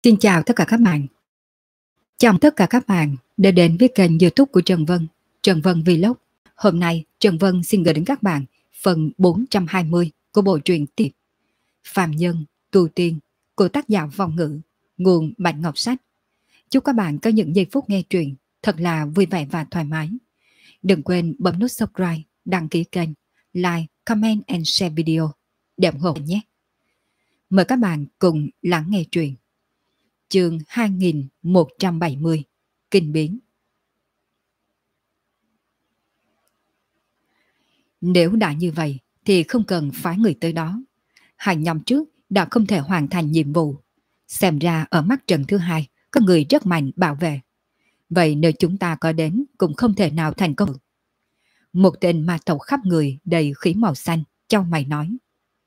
Xin chào tất cả các bạn. Chào tất cả các bạn đã đến với kênh YouTube của Trần Vân, Trần Vân Vlog. Hôm nay Trần Vân xin gửi đến các bạn phần 420 của bộ truyện Tiệp Phàm Nhân Tu Tiên của tác giả Vong Ngữ, nguồn Bạch Ngọc Sách. Chúc các bạn có những giây phút nghe truyện thật là vui vẻ và thoải mái. Đừng quên bấm nút subscribe, đăng ký kênh, like, comment and share video để ủng hộ nhé. Mời các bạn cùng lắng nghe truyện. Chương 2170 Kinh biến. Nếu đã như vậy thì không cần phái người tới đó. 2 năm trước đã không thể hoàn thành nhiệm vụ. Xem ra ở mắt trận thứ hai có người rất mạnh bảo vệ. Vậy nếu chúng ta có đến cũng không thể nào thành công. Một tên ma tộc khắp người đầy khí màu xanh chau mày nói.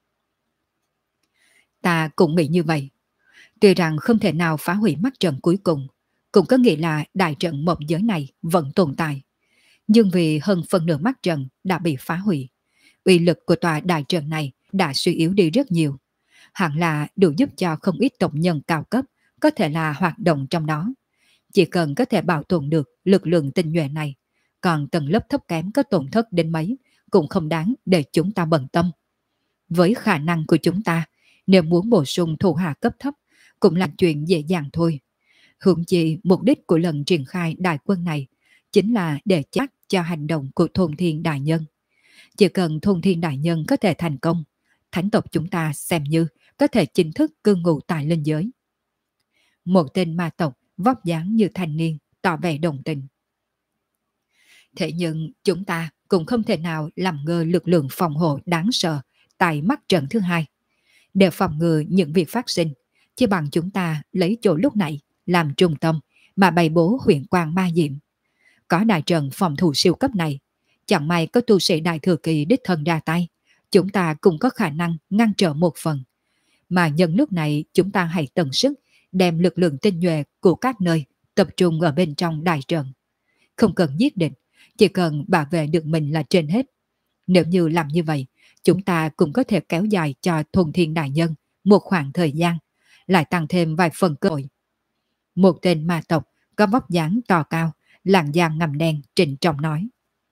Ta cũng nghĩ như vậy. Tuy rằng không thể nào phá hủy mắt trận cuối cùng, cũng có nghĩa là đại trận một giới này vẫn tồn tại. Nhưng vì hơn phần nửa mắt trận đã bị phá hủy, uy lực của tòa đại trận này đã suy yếu đi rất nhiều. Hẳn là đủ giúp cho không ít tộc nhân cao cấp có thể là hoạt động trong đó. Chỉ cần có thể bảo tồn được lực lượng tinh nhuệ này, còn tầng lớp thấp kém có tổn thất đến mấy cũng không đáng để chúng ta bận tâm. Với khả năng của chúng ta, nếu muốn bổ sung thủ hạ cấp thấp cũng là chuyện dễ dàng thôi. Huống chi mục đích của lần triển khai đại quân này chính là để chắc cho hành động của Thôn Thiên Đại Nhân. Chỉ cần Thôn Thiên Đại Nhân có thể thành công, thánh tộc chúng ta xem như có thể chính thức cư ngụ tại linh giới. Một tên ma tộc vóc dáng như thanh niên tỏ vẻ đồng tình. Thế nhưng chúng ta cũng không thể nào làm ngơ lực lượng phòng hộ đáng sợ tại mắt trận thứ hai. Để phòng ngừa những việc phát sinh, chỉ bằng chúng ta lấy chỗ lúc này làm trung tâm mà bày bố huyền quang ma diệm. Có đại trận phòng thủ siêu cấp này, chẳng may có tu sĩ đại thừa kỳ đích thân ra tay, chúng ta cũng có khả năng ngăn trở một phần. Mà nhân lúc này chúng ta hãy tận sức đem lực lượng tinh nhuệ của các nơi tập trung ở bên trong đại trận. Không cần giết địch, chỉ cần bảo vệ được mình là trên hết. Nếu như làm như vậy, chúng ta cũng có thể kéo dài cho Thôn Thiên Đại Nhân một khoảng thời gian, lại tăng thêm vài phần cơ hội. Một tên ma tộc có vóc dáng to cao, làn da ngăm đen trịnh trọng nói.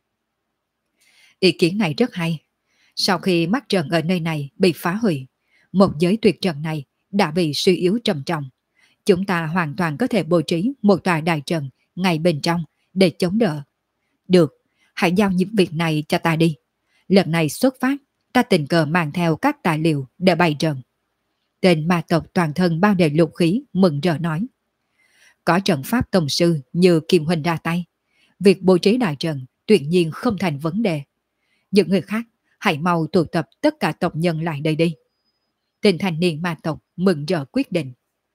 Ý kiến này rất hay. Sau khi mắt trận ở nơi này bị phá hủy, một giới tuyệt trận này đã bị suy yếu trầm trọng. Chúng ta hoàn toàn có thể bố trí một tòa đại trận ngay bên trong để chống đỡ. Được, hãy giao những việc này cho ta đi. Lần này xuất phát, ta tình cờ mang theo các tài liệu để bày trận. Tên ma tộc toàn thân bao đầy lục khí mừng rỡ nói. Có trận pháp tông sư như Kim Huynh ra tay, việc bố trí đại trận tuyệt nhiên không thành vấn đề. Những người khác hãy mau tụ tập tất cả tộc nhân lại đây đi. Tên thanh niên ma tộc mừng rỡ quyết định.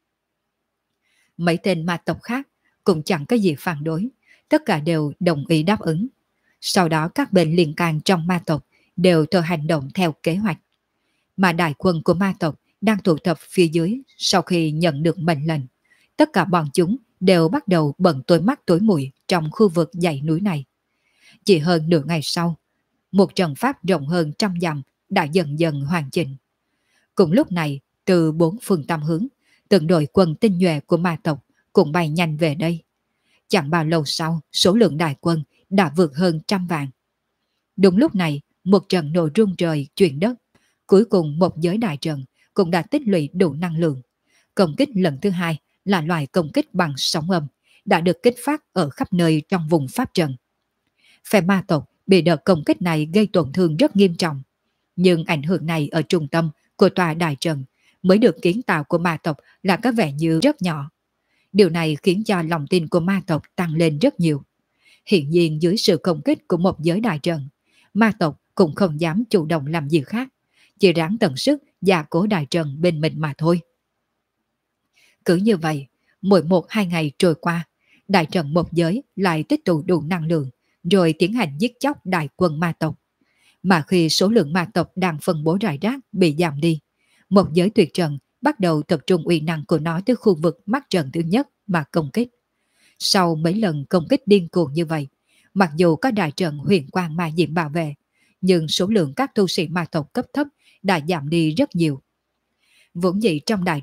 Mấy tên ma tộc khác cũng chẳng có gì phản đối, tất cả đều đồng ý đáp ứng. Sau đó các bên liên can trong ma tộc đều tự hành động theo kế hoạch. Mà đại quân của ma tộc đang tụ tập phía dưới sau khi nhận được mệnh lệnh. Tất cả bọn chúng đều bắt đầu bận tối mắt tối mũi trong khu vực dãy núi này. Chỉ hơn nửa ngày sau, một trận pháp rộng hơn 100 dặm đã dần dần hoàn chỉnh. Cùng lúc này, từ 4 phương tám hướng, từng đội quân tinh nhuệ của ma tộc cũng bay nhanh về đây. Chẳng bao lâu sau, số lượng đại quân đã vượt hơn 100 vạn. Đúng lúc này, một trận nổ rung trời chuyển đất. Cuối cùng một giới đại trận cũng đã tích lũy đủ năng lượng. Công kích lần thứ hai là loại công kích bằng sóng âm, đã được kích phát ở khắp nơi trong vùng pháp trận. Phe ma tộc bị đợt công kích này gây tổn thương rất nghiêm trọng. Nhưng ảnh hưởng này ở trung tâm của tòa đại trận mới được kiến tạo của ma tộc là có vẻ như rất nhỏ. Điều này khiến cho lòng tin của ma tộc tăng lên rất nhiều. Hiện nhiên dưới sự công kích của một giới đại trận, ma tộc cũng không dám chủ động làm gì khác, chỉ ráng tận sức gia cố đại trận bên mình mà thôi. Cứ như vậy, mỗi 1-2 ngày trôi qua, đại trận một giới lại tích tụ đủ năng lượng, rồi tiến hành giết chóc đại quân ma tộc. Mà khi số lượng ma tộc đang phân bố rải rác bị giảm đi, một giới tuyệt trận bắt đầu tập trung uy năng của nó tới khu vực mắt trận thứ nhất mà công kích. Sau mấy lần công kích điên cuồng như vậy, mặc dù có đại trận huyền quang ma diệm bảo vệ, nhưng số lượng các tu sĩ ma tộc cấp thấp đã giảm đi rất nhiều. Vốn dĩ trong đại trận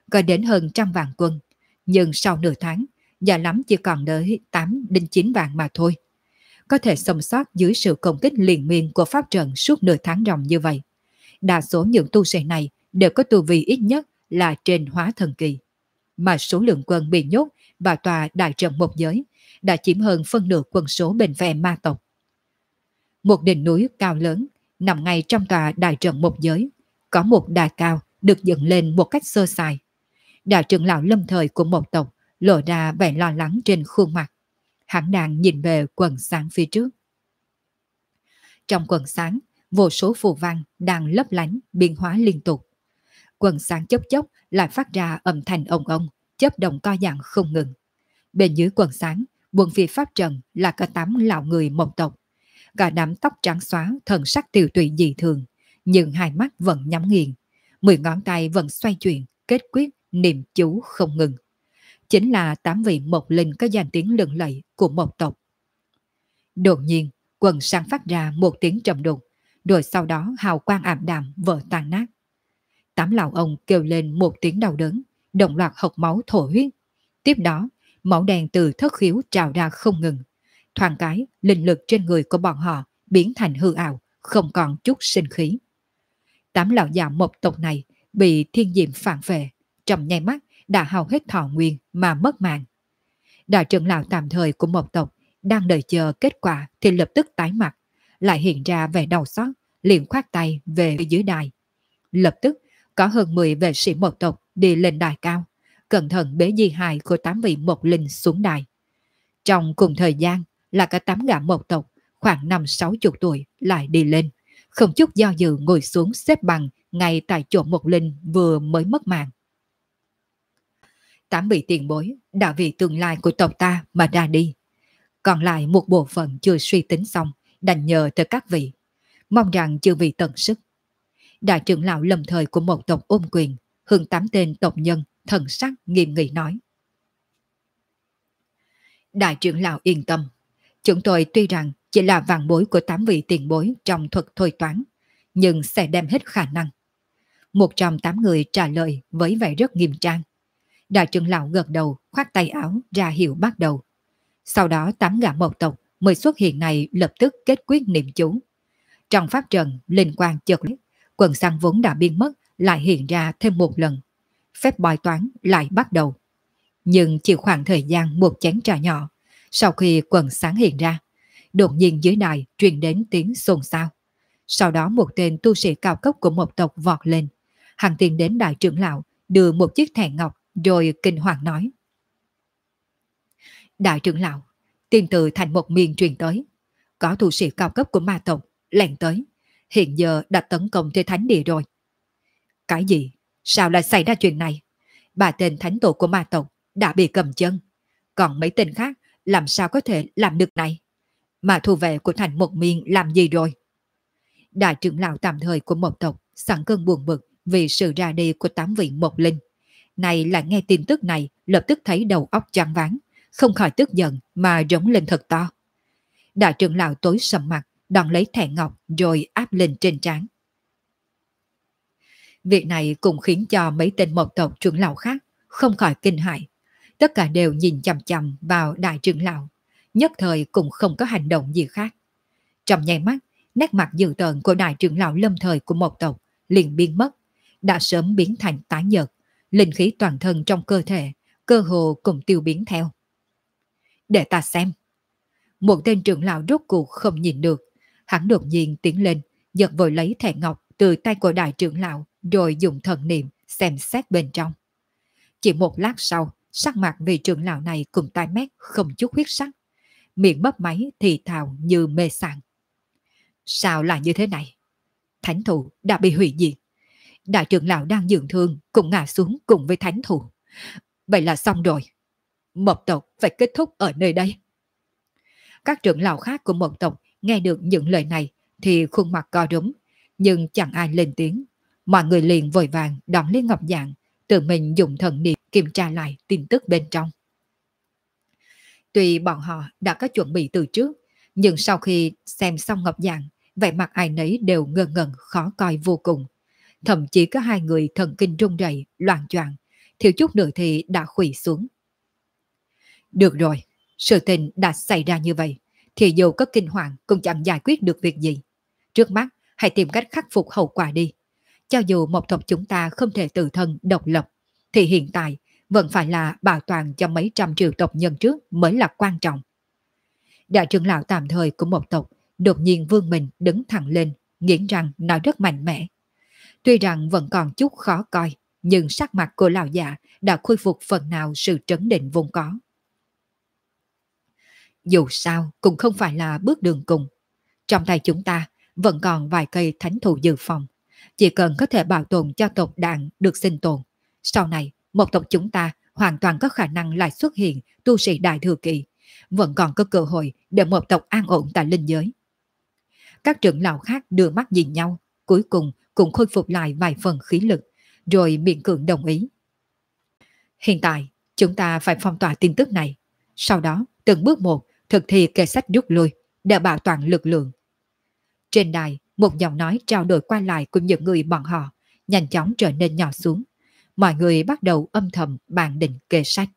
có đến hơn 100 vạn quân, nhưng sau nửa tháng, già lắm chỉ còn đợi 8 đến 9 vạn mà thôi. Có thể sống sót dưới sự công kích liên miên của pháp trận suốt nửa tháng ròng như vậy. Đa số những tu sĩ này đều có tu vi ít nhất là trên hóa thần kỳ, mà số lượng quân bị nhốt và tòa đại trận một giới đã chiếm hơn phân nửa quân số bên phe ma tộc. Một đỉnh núi cao lớn nằm ngay trong tòa đại trận một giới, có một đài cao được dựng lên một cách sơ sài. Đại trưởng lão lâm thời của một tộc lộ ra vẻ lo lắng trên khuôn mặt. Hắn đang nhìn về quần sáng phía trước. Trong quần sáng, vô số phù văn đang lấp lánh biến hóa liên tục. Quần sáng chốc chốc lại phát ra âm thanh ông ông, chớp động co giãn không ngừng. Bên dưới quần sáng, buồng phía pháp trận là cả 8 lão người một tộc. Cả đám tóc trắng xóa, thần sắc tiều tụy dị thường, nhưng hai mắt vẫn nhắm nghiền, 10 ngón tay vẫn xoay chuyển, kết quyết, niệm chú không ngừng. Chính là 8 vị mộc linh có danh tiếng lừng lẫy của một tộc. Đột nhiên, quần sáng phát ra một tiếng trầm đục, rồi sau đó hào quang ảm đạm vỡ tan nát. 8 lão ông kêu lên một tiếng đau đớn, đồng loạt hộc máu thổ huyết. Tiếp đó, máu đen từ thất khiếu trào ra không ngừng. Thoáng cái, linh lực trên người của bọn họ biến thành hư ảo, không còn chút sinh khí. 8 lão già một tộc này bị thiên diệm phản vệ, trong nháy mắt đã hao hết thọ nguyên mà mất mạng. Đại trưởng lão tạm thời của một tộc đang đợi chờ kết quả thì lập tức tái mặt, lại hiện ra vẻ đau xót, liền khoát tay về dưới đài. Lập tức có hơn 10 vệ sĩ một tộc đi lên đài cao, cẩn thận bế di hài của 8 vị một linh xuống đài. Trong cùng thời gian là cả 8 gã một tộc khoảng 50-60 tuổi lại đi lên, không chút do dự ngồi xuống xếp bằng ngay tại chỗ một linh vừa mới mất mạng. 8 vị tiền bối đã vì tương lai của tộc ta mà ra đi. Còn lại một bộ phận chưa suy tính xong, đành nhờ tới các vị. Mong rằng chư vị tận sức. Đại trưởng lão lâm thời của một tộc ôm quyền, hướng 8 tên tộc nhân, thần sắc nghiêm nghị nói. Đại trưởng lão yên tâm. Chúng tôi tuy rằng chỉ là vạn bối của 8 vị tiền bối trong thuật thôi toán, nhưng sẽ đem hết khả năng. Một trong 8 người trả lời với vẻ rất nghiêm trang. Đại trưởng lão gật đầu, khoát tay áo ra hiệu bắt đầu. Sau đó 8 gã một tộc mới xuất hiện này lập tức kết quyết niệm chú. Trong pháp trận, linh quang chợt lóe, quần sáng vốn đã biến mất lại hiện ra thêm một lần. Phép bói toán lại bắt đầu. Nhưng chỉ khoảng thời gian một chén trà nhỏ, sau khi quần sáng hiện ra, đột nhiên dưới đài truyền đến tiếng xôn xao. Sau đó một tên tu sĩ cao cấp của một tộc vọt lên. Hắn tiến đến đại trưởng lão, đưa một chiếc thẻ ngọc rồi kinh hoàng nói. Đại trưởng lão, tin từ thành một miền truyền tới. Có tu sĩ cao cấp của ma tộc lẻn tới, hiện giờ đã tấn công tới thánh địa rồi. Cái gì? Sao lại xảy ra chuyện này? 3 tên thánh tổ của ma tộc đã bị cầm chân, còn mấy tên khác làm sao có thể làm được này? Mà thủ vệ của thành một miền làm gì rồi? Đại trưởng lão tạm thời của một tộc sẵn cơn buồn bực vì sự ra đi của 8 vị một linh. Này lại nghe tin tức này, lập tức thấy đầu óc choáng váng, không khỏi tức giận mà rống lên thật to. Đại trưởng lão tối sầm mặt, đón lấy thẻ ngọc rồi áp lên trên trán. Việc này cũng khiến cho mấy tên một tộc trưởng lão khác không khỏi kinh hãi. Tất cả đều nhìn chằm chằm vào đại trưởng lão, nhất thời cũng không có hành động gì khác. Trong nháy mắt, nét mặt dữ tợn của đại trưởng lão lâm thời của một tộc liền biến mất, đã sớm biến thành tái nhợt, linh khí toàn thân trong cơ thể cơ hồ cũng tiêu biến theo. Để ta xem. Một tên trưởng lão rốt cuộc không nhìn được, hắn đột nhiên tiến lên, giật vội lấy thẻ ngọc từ tay của đại trưởng lão rồi dùng thần niệm xem xét bên trong. Chỉ một lát sau, sắc mặt vị trưởng lão này cùng tai mét không chút huyết sắc, miệng mấp máy thì thào như mê sảng. Sao lại như thế này? Thánh thủ đã bị hủy diệt. Đại trưởng lão đang dưỡng thương cũng ngã xuống cùng với thánh thủ. Vậy là xong rồi. Một tộc phải kết thúc ở nơi đây. Các trưởng lão khác của một tộc nghe được những lời này thì khuôn mặt co rúm, nhưng chẳng ai lên tiếng. Mọi người liền vội vàng đón lấy ngọc dạng, tự mình dùng thần niệm kiểm tra lại tin tức bên trong. Tuy bọn họ đã có chuẩn bị từ trước, nhưng sau khi xem xong ngọc dạng, vẻ mặt ai nấy đều ngơ ngẩn khó coi vô cùng. Thậm chí có 2 người thần kinh run rẩy, loạn choạng, thiếu chút nữa thì đã khuỵu xuống. Được rồi, sự tình đã xảy ra như vậy, thì dù có kinh hoàng cũng chẳng giải quyết được việc gì. Trước mắt, hãy tìm cách khắc phục hậu quả đi. Cho dù một tộc chúng ta không thể tự thân độc lập, thì hiện tại vẫn phải là bảo toàn cho mấy trăm triệu tộc nhân trước mới là quan trọng. Đại trưởng lão tạm thời của một tộc đột nhiên vươn mình đứng thẳng lên, nghiến răng nói rất mạnh mẽ. Tuy rằng vẫn còn chút khó coi, nhưng sắc mặt của lão già đã khôi phục phần nào sự trấn định vốn có. Dù sao cũng không phải là bước đường cùng. Trong tay chúng ta vẫn còn vài cây thánh thụ dự phòng. Chỉ cần có thể bảo tồn cho tộc đàn được sinh tồn, sau này một tộc chúng ta hoàn toàn có khả năng lại xuất hiện tu sĩ đại thừa kỳ, vẫn còn có cơ hội để một tộc an ổn tại linh giới. Các trưởng lão khác đưa mắt nhìn nhau, cuối cùng cũng khôi phục lại vài phần khí lực, rồi miễn cưỡng đồng ý. Hiện tại, chúng ta phải phong tỏa tin tức này, sau đó từng bước một thực thi kế sách rút lui để bảo toàn lực lượng. Trên đài, một giọng nói trao đổi qua lại của những người bọn họ nhanh chóng trở nên nhỏ xuống. Mọi người bắt đầu âm thầm bàn định kế sách.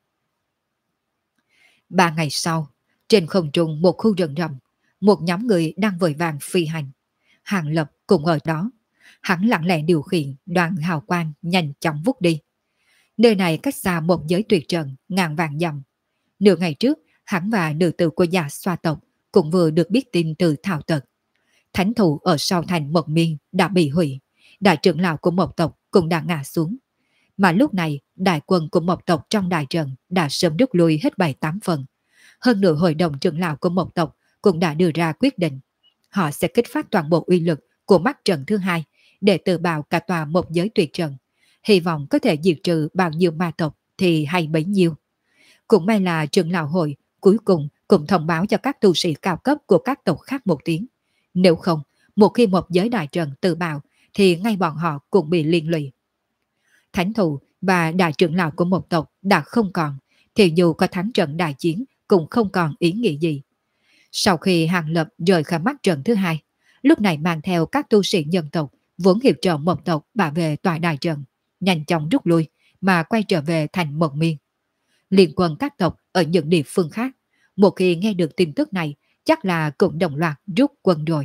3 ngày sau, trên không trung một khu rừng rậm, một nhóm người đang vội vàng phi hành. Hàng Lập cũng ở đó. Hắn lặng lẽ điều khiển đoàn hào quang nhanh chóng vút đi. Nơi này cách xa một giới tuyệt trận ngàn vạn dặm. Nửa ngày trước, hắn và nữ tử của già xoa tộc cũng vừa được biết tin từ Thảo Tật. Thánh thủ ở sau thành Mộc Miên đã bị hủy, đại trưởng lão của một tộc cũng đã ngã xuống. Mà lúc này, đại quân của một tộc trong đại trận đã sớm rút lui hết 7-8 phần. Hơn nữa hội đồng trưởng lão của một tộc cũng đã đưa ra quyết định. Họ sẽ kích phát toàn bộ uy lực của mắt trận thứ hai để tự bào cả tòa một giới tuyệt trận. Hy vọng có thể diệt trừ bao nhiêu ma tộc thì hay bấy nhiêu. Cũng may là trưởng lão hội cuối cùng cũng thông báo cho các tu sĩ cao cấp của các tộc khác một tiếng. Nếu không, một khi một giới đại trận tự bào thì ngay bọn họ cũng bị liên lụy. Thánh thù và đại trưởng lão của một tộc đã không còn, thì dù có thắng trận đại chiến cũng không còn ý nghĩa gì. Sau khi Hàng Lập rời khỏi mắt trận thứ hai, lúc này mang theo các tu sĩ nhân tộc vốn hiệp trợ một tộc bảo vệ tòa đại trận, nhanh chóng rút lui mà quay trở về thành Mộc Miên. Liên quân các tộc ở những địa phương khác, một khi nghe được tin tức này, chắc là cũng đồng loạt rút quân rồi.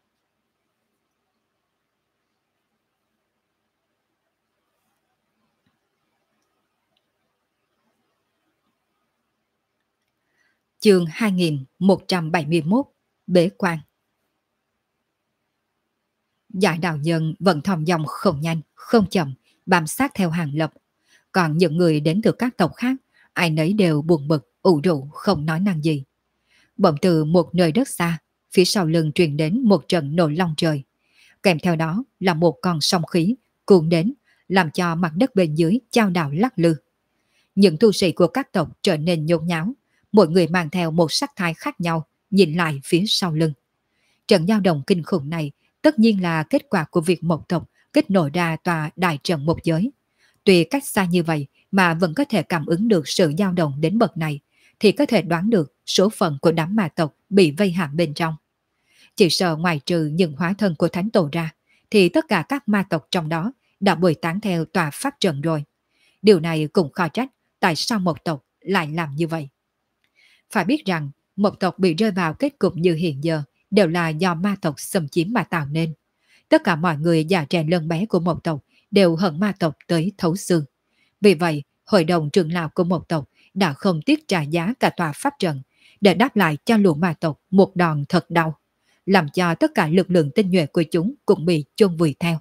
Chương 2171 Bế quan. Giải đạo nhân vẫn thong dong không nhanh, không chậm, bám sát theo Hàng Lập. Còn những người đến từ các tộc khác, ai nấy đều buồn bực, ủ rũ, không nói năng gì. Bỗng từ một nơi đất xa, phía sau lưng truyền đến một trận nổi long trời. Kèm theo đó là một con sông khí cuồn đến, làm cho mặt đất bên dưới chao đảo lắc lư. Những tu sĩ của các tộc trở nên nhốn nháo, mỗi người mang theo một sắc thái khác nhau, nhìn lại phía sau lưng. Trận dao động kinh khủng này tất nhiên là kết quả của việc một tộc kết nối ra tòa đại trận một giới. Tuy cách xa như vậy mà vẫn có thể cảm ứng được sự dao động đến bậc này, thì có thể đoán được số phận của đám ma tộc bị vây hãm bên trong. Chỉ sợ ngoài trừ những hóa thân của thánh tổ ra, thì tất cả các ma tộc trong đó đã bồi tán theo tòa pháp trận rồi. Điều này cũng khó trách tại sao một tộc lại làm như vậy. Phải biết rằng, một tộc bị rơi vào kết cục như hiện giờ đều là do ma tộc xâm chiếm mà tạo nên. Tất cả mọi người già trẻ lớn bé của một tộc đều hận ma tộc tới thấu xương. Vì vậy, hội đồng trưởng lão của một tộc đã không tiếc trả giá cả tòa pháp trận để đáp lại cho lũ ma tộc một đòn thật đau, làm cho tất cả lực lượng tinh nhuệ của chúng cũng bị chôn vùi theo.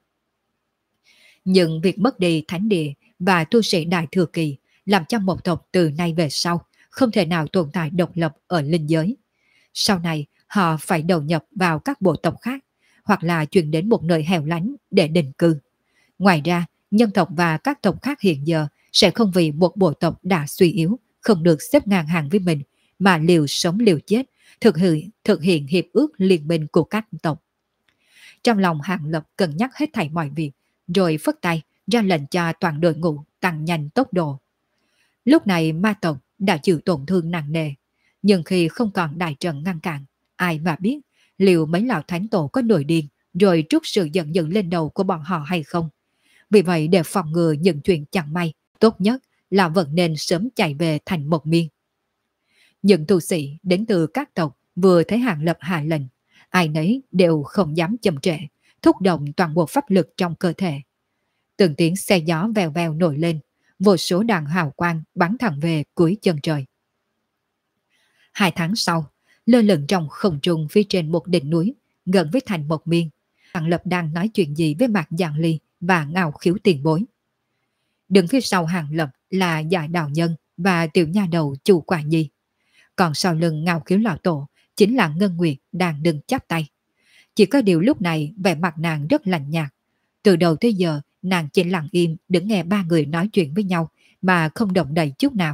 Nhưng việc mất đi thánh địa và tu sĩ đại thừa kỳ làm cho một tộc từ nay về sau không thể nào tồn tại độc lập ở linh giới. Sau này họ phải đầu nhập vào các bộ tộc khác hoặc là chuyển đến một nơi hẻo lánh để định cư. Ngoài ra, nhân tộc và các tộc khác hiện giờ sẽ không vì một bộ tộc đã suy yếu, không được xếp ngang hàng với mình mà liều sống liều chết, thực hiện hiệp ước liên minh của các tộc. Trong lòng Hàng Lập cân nhắc hết thảy mọi việc, rồi phất tay ra lệnh cho toàn đội ngũ tăng nhanh tốc độ. Lúc này ma tộc đã chịu tổn thương nặng nề, nhưng khi không còn đại trận ngăn cản, ai mà biết liệu mấy lão thánh tổ có nổi điên rồi trút sự giận dữ lên đầu của bọn họ hay không. Vì vậy để phòng ngừa những chuyện chẳng may, tốt nhất là vẫn nên sớm chạy về thành Mộc Miên. Những tu sĩ đến từ các tộc vừa thấy Hàng Lập hạ lệnh, ai nấy đều không dám chậm trễ, thúc động toàn bộ pháp lực trong cơ thể. Từng tiếng xe gió vèo vèo nổi lên, vô số đàn hào quang bắn thẳng về cuối chân trời. 2 tháng sau, lơ lửng trong không trung phía trên một đỉnh núi, gần với thành Mộc Miên, Hàng Lập đang nói chuyện gì với Mạc Giang Ly và Ngao Khiếu tiền bối. Đứng phía sau Hàng Lập là Dạ Đạo Nhân và tiểu nha đầu Chu Quả Nhi. Còn sau lưng Ngao Khiếu lão tổ chính là Ngân Nguyệt đang đứng chắp tay. Chỉ có điều lúc này vẻ mặt nàng rất lạnh nhạt. Từ đầu tới giờ nàng chỉ lặng im đứng nghe ba người nói chuyện với nhau mà không động đậy chút nào.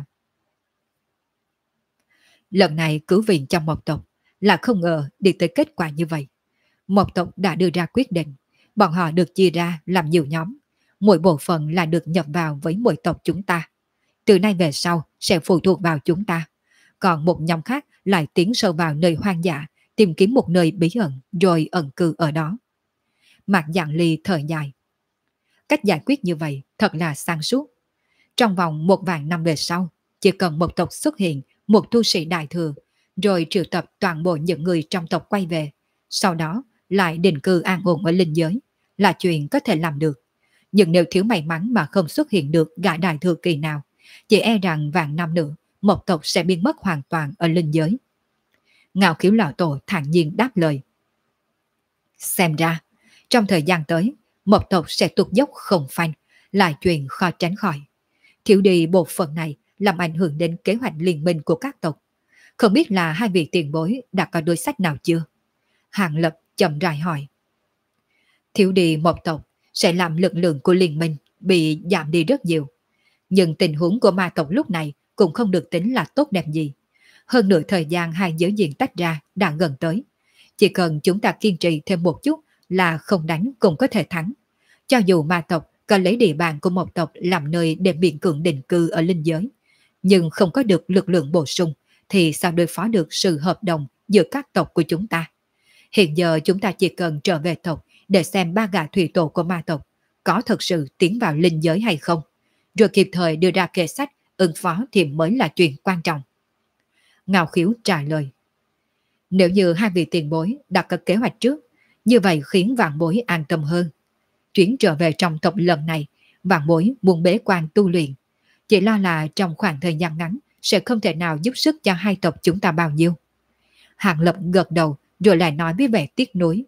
Lần này cứu viện trong Mộc tộc là không ngờ đi tới kết quả như vậy. Mộc tộc đã đưa ra quyết định, bọn họ được chia ra làm nhiều nhóm, mỗi bộ phận là được nhập vào với mỗi tộc chúng ta. Từ nay về sau sẽ phụ thuộc vào chúng ta. Còn một nhóm khác lại tiến sâu vào nơi hoang dã, tìm kiếm một nơi bí ẩn rồi ẩn cư ở đó. Mạc Giang Ly thở dài. Cách giải quyết như vậy thật là sáng suốt. Trong vòng 1.000 năm về sau, chỉ cần một tộc xuất hiện một tu sĩ đại thừa, rồi triệu tập toàn bộ những người trong tộc quay về, sau đó lại định cư an ổn ở linh giới, là chuyện có thể làm được. Nhưng nếu thiếu may mắn mà không xuất hiện được gã đại thừa kỳ nào, chỉ e rằng vạn năm nữa, một tộc sẽ biến mất hoàn toàn ở linh giới. Ngao Khiếu lão tổ thản nhiên đáp lời. Xem ra, trong thời gian tới, một tộc sẽ tụt dốc không phanh, là chuyện khó tránh khỏi. Thiếu đi bộ phận này làm ảnh hưởng đến kế hoạch liên minh của các tộc. Không biết là hai vị tiền bối đã có đối sách nào chưa? Hàng Lập chậm rãi hỏi. Thiếu đi một tộc sẽ làm lực lượng của liên minh bị giảm đi rất nhiều. Nhưng tình huống của ma tộc lúc này cũng không được tính là tốt đẹp gì. Hơn nữa thời gian hai giới diện tách ra đã gần tới. Chỉ cần chúng ta kiên trì thêm một chút là không đánh cũng có thể thắng. Cho dù ma tộc có lấy địa bàn của một tộc làm nơi để biện cường định cư ở linh giới, nhưng không có được lực lượng bổ sung thì sao đối phó được sự hợp đồng giữa các tộc của chúng ta. Hiện giờ chúng ta chỉ cần trở về tộc để xem ba gã thủy tổ của ma tộc có thực sự tiến vào linh giới hay không, rồi kịp thời đưa ra kế sách ứng phó thì mới là chuyện quan trọng. Ngao Khiếu trả lời. Nếu như hai vị tiền bối đã có kế hoạch trước, như vậy khiến vạn bối an tâm hơn. Chuyến trở về trong tộc lần này, vạn bối muốn bế quan tu luyện. Chỉ lo là trong khoảng thời gian ngắn sẽ không thể nào giúp sức cho hai tộc chúng ta bao nhiêu. Hàng Lập gật đầu rồi lại nói với vẻ tiếc nuối.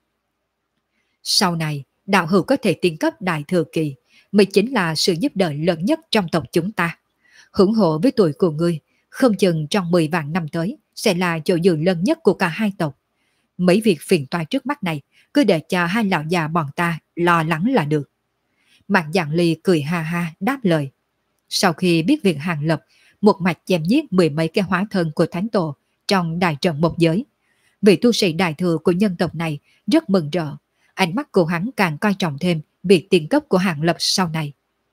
Sau này, đạo hữu có thể tiến cấp đại thừa kỳ mới chính là sự giúp đỡ lớn nhất trong tộc chúng ta. Hưởng hộ với tuổi của ngươi, không chừng trong 10 vạn năm tới sẽ là chỗ dựa lớn nhất của cả hai tộc. Mấy việc phiền toái trước mắt này cứ để cho hai lão già bọn ta lo lắng là được. Mạc Giang Ly cười ha ha đáp lời. Sau khi biết việc Hàng Lập một mạch chém giết 10 mấy cái hóa thân của thánh tổ trong đại trận một giới, vị tu sĩ đại thừa của nhân tộc này rất mừng rỡ. Ánh mắt của hắn càng coi trọng thêm việc tiến cấp của Hàng Lập sau này.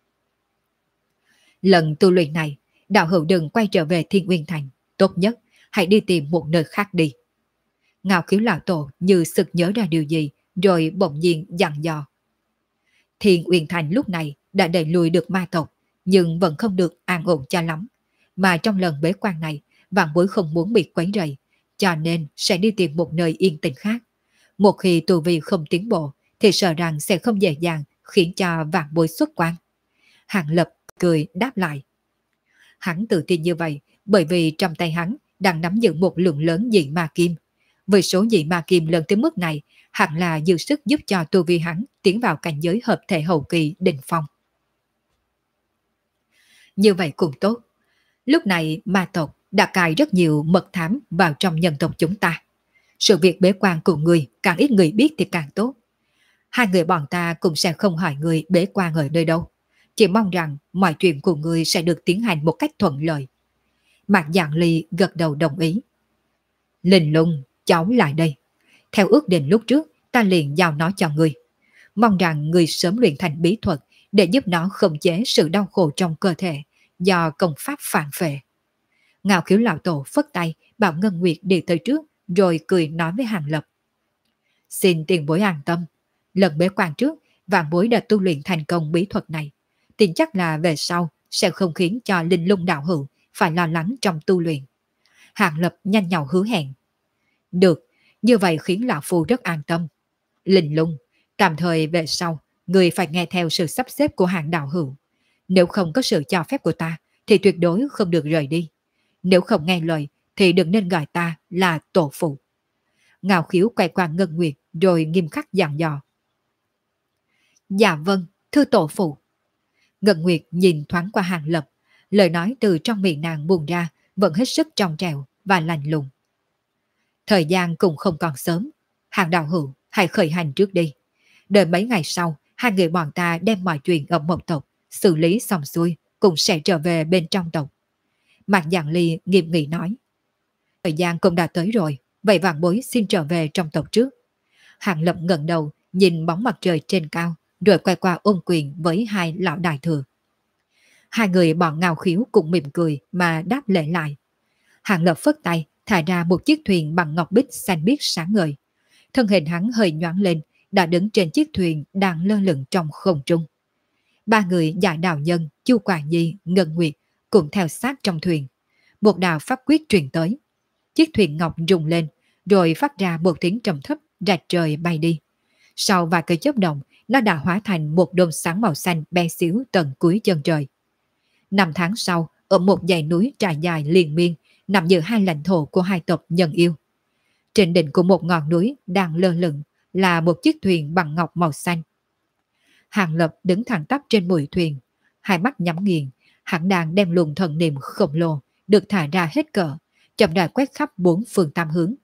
Lần tu luyện này, đạo hữu đừng quay trở về Thiên Uyên Thành, tốt nhất hãy đi tìm một nơi khác đi. Ngao Khiếu lão tổ như sực nhớ ra điều gì rồi bỗng nhiên dặn dò. Thiên Uyên Thành lúc này đã đẩy lùi được ma tộc, nhưng vẫn không được an ổn cho lắm. Mà trong lần bế quan này, vạn bối không muốn bị quấy rầy, cho nên sẽ đi tìm một nơi yên tĩnh khác. Một khi tu vi không tiến bộ, thì sợ rằng sẽ không dễ dàng khiến cho vạn bối xuất quan. Hàng Lập cười đáp lại. Hắn tự tin như vậy bởi vì trong tay hắn đang nắm giữ một lượng lớn dị ma kim. Với số dị ma kim lớn tới mức này, hẳn là dư sức giúp cho tu vi hắn tiến vào cảnh giới hợp thể hậu kỳ đỉnh phong. Như vậy cũng tốt. Lúc này ma tộc đã cài rất nhiều mật thám vào trong nhân tộc chúng ta. Sự việc bế quan của người càng ít người biết thì càng tốt. Hai người bọn ta cũng sẽ không hỏi người bế quan ở nơi đâu. Chỉ mong rằng mọi chuyện của người sẽ được tiến hành một cách thuận lợi. Mạc Giang Ly gật đầu đồng ý. Linh Lung, cháu lại đây. Theo ước định lúc trước, ta liền giao nó cho người. Mong rằng người sớm luyện thành bí thuật để giúp nó khống chế sự đau khổ trong cơ thể do công pháp phản phệ. Ngao Khiếu lão tổ phất tay bảo Ngân Nguyệt đi tới trước rồi cười nói với Hàng Lập. Xin tiền bối an tâm. Lần bế quan trước, vạn bối đã tu luyện thành công bí thuật này. Tin chắc là về sau sẽ không khiến cho Linh Lung đạo hữu phải lo lắng trong tu luyện. Hàng Lập nhanh nhào hứa hẹn. Được, như vậy khiến lão phu rất an tâm. Linh Lung, tạm thời về sau, người phải nghe theo sự sắp xếp của Hàng đạo hữu. Nếu không có sự cho phép của ta, thì tuyệt đối không được rời đi. Nếu không nghe lời, thì đừng nên gọi ta là tổ phụ. Ngao Khiếu quay qua Ngân Nguyệt rồi nghiêm khắc dặn dò. Dạ vâng, thưa tổ phụ. Ngân Nguyệt nhìn thoáng qua Hàng Lập, lời nói từ trong miệng nàng buông ra vẫn hết sức trong trẻo và lạnh lùng. Thời gian cũng không còn sớm, Hàng đạo hữu hãy khởi hành trước đi. Đợi mấy ngày sau, hai người bọn ta đem mọi chuyện ở một tộc xử lý xong xuôi, cũng sẽ trở về bên trong tộc. Mạc Giảng Ly nghiêm nghị nói. Thời gian cũng đã tới rồi, vậy vạn bối xin trở về trong tộc trước. Hàng Lập ngẩng đầu nhìn bóng mặt trời trên cao, rồi quay qua ôm quyền với hai lão đại thừa. Hai người bọn Ngao Khiếu cũng mỉm cười mà đáp lễ lại. Hàng Lập phất tay thả ra một chiếc thuyền bằng ngọc bích xanh biếc sáng ngời. Thân hình hắn hơi nhoáng lên, đã đứng trên chiếc thuyền đang lơ lửng trong không trung. Ba người Giải Đạo Nhân, Chu Quảng Nhi, Ngân Nguyệt cũng theo sát trong thuyền. Một đạo pháp quyết truyền tới. Chiếc thuyền ngọc rung lên, rồi phát ra một tiếng trầm thấp rạch trời bay đi. Sau vài cái chớp động, nó đã hóa thành một đốm sáng màu xanh bé xíu tận cuối chân trời. 5 tháng sau, ở một dãy núi trải dài liền miên, nằm giữa hai lãnh thổ của hai tộc Nhân Yêu. Trên đỉnh của một ngọn núi đang lơ lửng là một chiếc thuyền bằng ngọc màu xanh. Hàng Lập đứng thẳng tắp trên mũi thuyền, hai mắt nhắm nghiền, hắn đang đem luồng thần niệm khổng lồ được thả ra hết cỡ, chậm rãi quét khắp 4 phương tám hướng.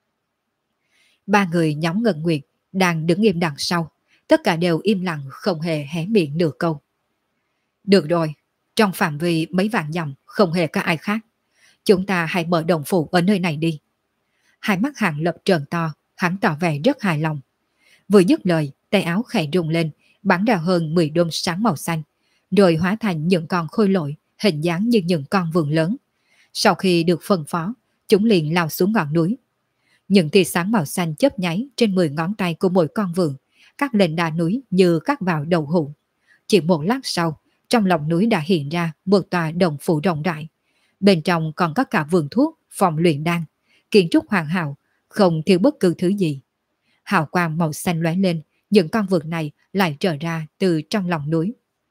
Ba người nhóm Ngân Nguyệt đang đứng im đằng sau, tất cả đều im lặng không hề hé miệng nửa câu. Được rồi, trong phạm vi mấy vạn dặm không hề có ai khác, chúng ta hãy mở đồng phủ ở nơi này đi. Hai mắt Hàng Lập trợn to, hắn tỏ vẻ rất hài lòng. Vừa dứt lời, tay áo khẽ rung lên, bắn ra hơn 10 đốm sáng màu xanh, rồi hóa thành những con khôi lỗi, hình dáng như những con vượn lớn. Sau khi được phân phó, chúng liền lao xuống ngọn núi. Những tia sáng màu xanh chớp nháy trên 10 ngón tay của mỗi con vượn, cắt lên đá núi như cắt vào đầu hũ. Chỉ một lát sau, trong lòng núi đã hiện ra một tòa đồng phủ rộng rãi. Bên trong còn có cả vườn thuốc, phòng luyện đan, kiến trúc hoàn hảo, không thiếu bất cứ thứ gì. Hào quang màu xanh lóe lên, những con vượn này lại trở ra từ trong lòng núi.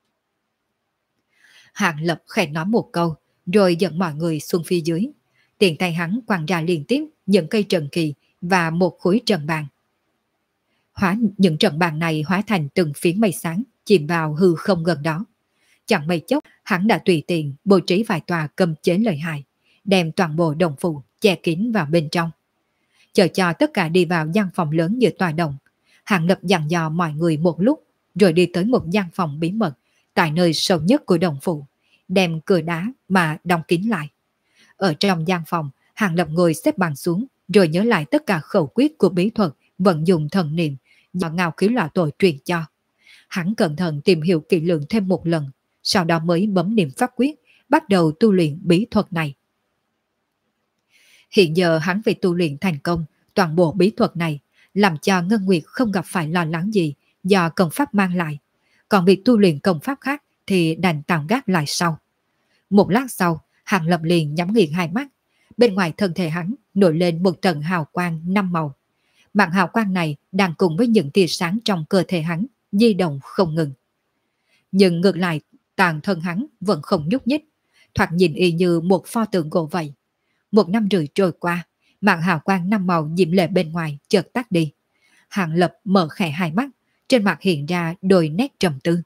Hàng Lập khẽ nói một câu, rồi dẫn mọi người xuống phía dưới. Tiền tay hắn quăng ra liên tiếp những cây trần kỳ và một khối trần bàn. Những trần bàn này hóa thành từng phiến mây sáng, chìm vào hư không gần đó. Chẳng mấy chốc, hắn đã tùy tiện bố trí vài tòa cầm chế lợi hại, đem toàn bộ đồng phủ che kín vào bên trong. Chờ cho tất cả đi vào gian phòng lớn giữa tòa đồng, Hàng Lập dặn dò mọi người một lúc, rồi đi tới một gian phòng bí mật tại nơi sâu nhất của đồng phủ, đem cửa đá mà đóng kín lại. Ở trong gian phòng, Hàng Lập ngồi xếp bằng xuống, rồi nhớ lại tất cả khẩu quyết của bí thuật vận dụng thần niệm do Ngao Khiếu lão tổ truyền cho. Hắn cẩn thận tìm hiểu kỹ lưỡng thêm một lần, sau đó mới bấm niệm pháp quyết, bắt đầu tu luyện bí thuật này. Hiện giờ hắn phải tu luyện thành công toàn bộ bí thuật này, làm cho Ngân Nguyệt không gặp phải lo lắng gì do công pháp mang lại. Còn việc tu luyện công pháp khác thì đành tạm gác lại sau. Một lát sau, Hàng Lập liền nhắm nghiền hai mắt. Bên ngoài thân thể hắn nổi lên một tầng hào quang 5 màu. Màn hào quang này đang cùng với những tia sáng trong cơ thể hắn di động không ngừng. Nhưng ngược lại, toàn thân hắn vẫn không nhúc nhích, thoạt nhìn y như một pho tượng gỗ vậy. 1 năm rưỡi trôi qua, màn hào quang 5 màu diễm lệ bên ngoài chợt tắt đi. Hàng Lập mở khẽ hai mắt, trên mặt hiện ra đôi nét trầm tư.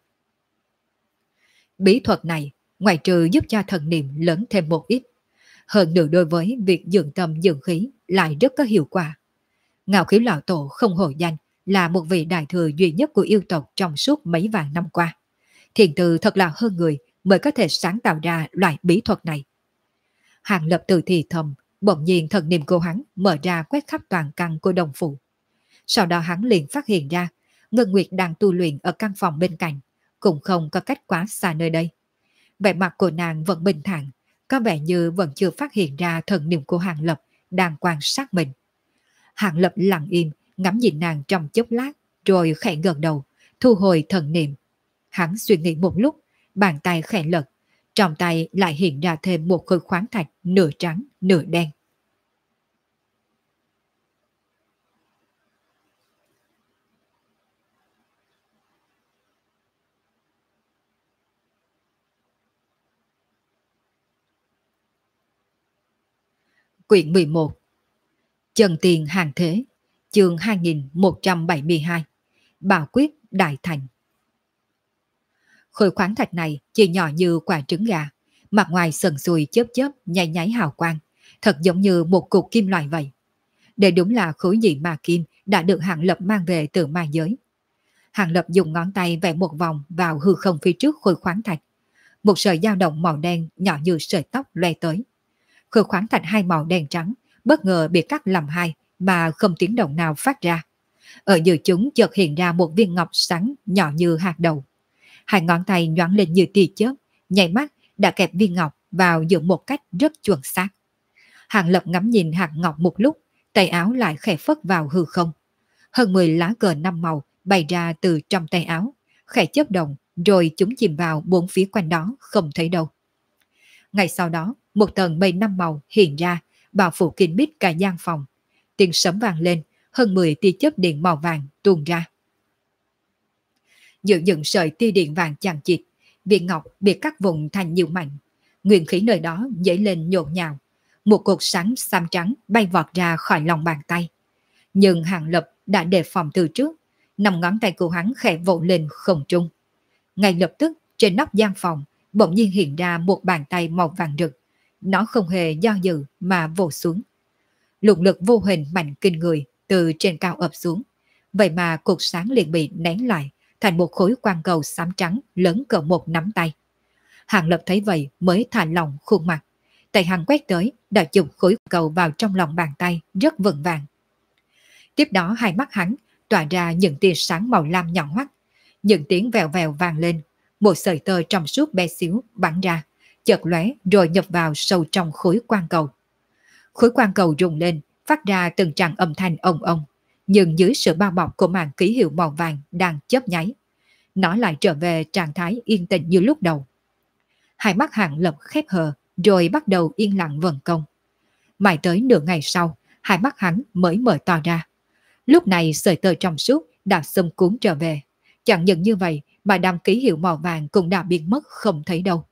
Bí thuật này, ngoài trừ giúp cho thần niệm lớn thêm một ít, hơn nữa đối với việc dưỡng tâm dưỡng khí lại rất có hiệu quả. Ngao Khiếu lão tổ không hổ danh là một vị đại thừa duy nhất của yêu tộc trong suốt mấy vạn năm qua. Thiền từ thật là hơn người mới có thể sáng tạo ra loại bí thuật này. Hàng Lập tự thì thầm, bỗng nhiên thần niệm của hắn mở ra quét khắp toàn căn của đồng phủ. Sau đó hắn liền phát hiện ra Ngân Nguyệt đang tu luyện ở căn phòng bên cạnh, cũng không có cách quá xa nơi đây. Vẻ mặt của nàng vẫn bình thản, có vẻ như vẫn chưa phát hiện ra thần niệm của Hàng Lập đang quan sát mình. Hàng Lập lặng im, ngắm nhìn nàng trong chốc lát, rồi khẽ gật đầu, thu hồi thần niệm. Hắn suy nghĩ một lúc, bàn tay khẽ lật, trong tay lại hiện ra thêm một khối khoáng thạch nửa trắng nửa đen. Quyển 11, Chân Tiền Hàng Thế, chương 2172, Bảo Quyết Đại Thành. Khối khoáng thạch này chỉ nhỏ như quả trứng gà, mặt ngoài sần sùi chớp chớp nháy nháy hào quang, thật giống như một cục kim loại vậy. Đây đúng là khối dị ma kim đã được Hàng Lập mang về từ ma giới. Hàng Lập dùng ngón tay vẽ một vòng vào hư không phía trước khối khoáng thạch. Một sợi dao động màu đen nhỏ như sợi tóc loe tới. Khối khoáng thạch hai màu đen trắng bất ngờ bị cắt làm hai mà không tiếng động nào phát ra. Ở giữa chúng chợt hiện ra một viên ngọc sáng nhỏ như hạt đậu. Hai ngón tay nhoáng lên như tia chớp, nháy mắt đã kẹp viên ngọc vào giữa một cách rất chuẩn xác. Hàng Lập ngắm nhìn hạt ngọc một lúc, tay áo lại khẽ phất vào hư không. Hơn 10 lá cờ năm màu bay ra từ trong tay áo, khẽ chớp động rồi chúng chìm vào bốn phía quanh đó không thấy đâu. Ngay sau đó, một tầng mây năm màu hiện ra, bao phủ kín mít cả gian phòng. Tiếng sấm vang lên, hơn 10 tia chớp điện màu vàng tuôn ra. Giữa những sợi tia điện vàng chằng chịt, viên ngọc bị cắt vụn thành nhiều mảnh. Nguyên khí nơi đó dấy lên nhộn nhào. Một cột sáng xám trắng bay vọt ra khỏi lòng bàn tay. Nhưng Hàng Lập đã đề phòng từ trước, nằm ngón tay của hắn khẽ vỗ lên không trung. Ngay lập tức trên nóc gian phòng bỗng nhiên hiện ra một bàn tay màu vàng rực. Nó không hề do dự mà vồ xuống. Lực lực vô hình mạnh kinh người từ trên cao ập xuống. Vậy mà cột sáng liền bị nén lại thành một khối quang cầu xám trắng lớn cỡ một nắm tay. Hàng Lập thấy vậy mới thả lỏng khuôn mặt. Tay hắn quét tới đã chụp khối cầu vào trong lòng bàn tay rất vững vàng. Tiếp đó hai mắt hắn tỏa ra những tia sáng màu lam nhọn hoắt. Những tiếng vèo vèo vang lên. Một sợi tơ trong suốt bé xíu bắn ra, chợt lóe rồi nhập vào sâu trong khối quang cầu. Khối quang cầu rung lên, phát ra từng tràng âm thanh ông ông. Nhưng dưới sự bao bọc của màn ký hiệu màu vàng đang chớp nháy, nó lại trở về trạng thái yên tĩnh như lúc đầu. Hai mắt Hàng Lập khép hờ, rồi bắt đầu yên lặng vận công. Mãi tới nửa ngày sau, hai mắt hắn mới mở to ra. Lúc này sợi tơ trong suốt đã xâm cuốn trở về. Chẳng những như vậy mà đám ký hiệu màu vàng cũng đã biến mất không thấy đâu.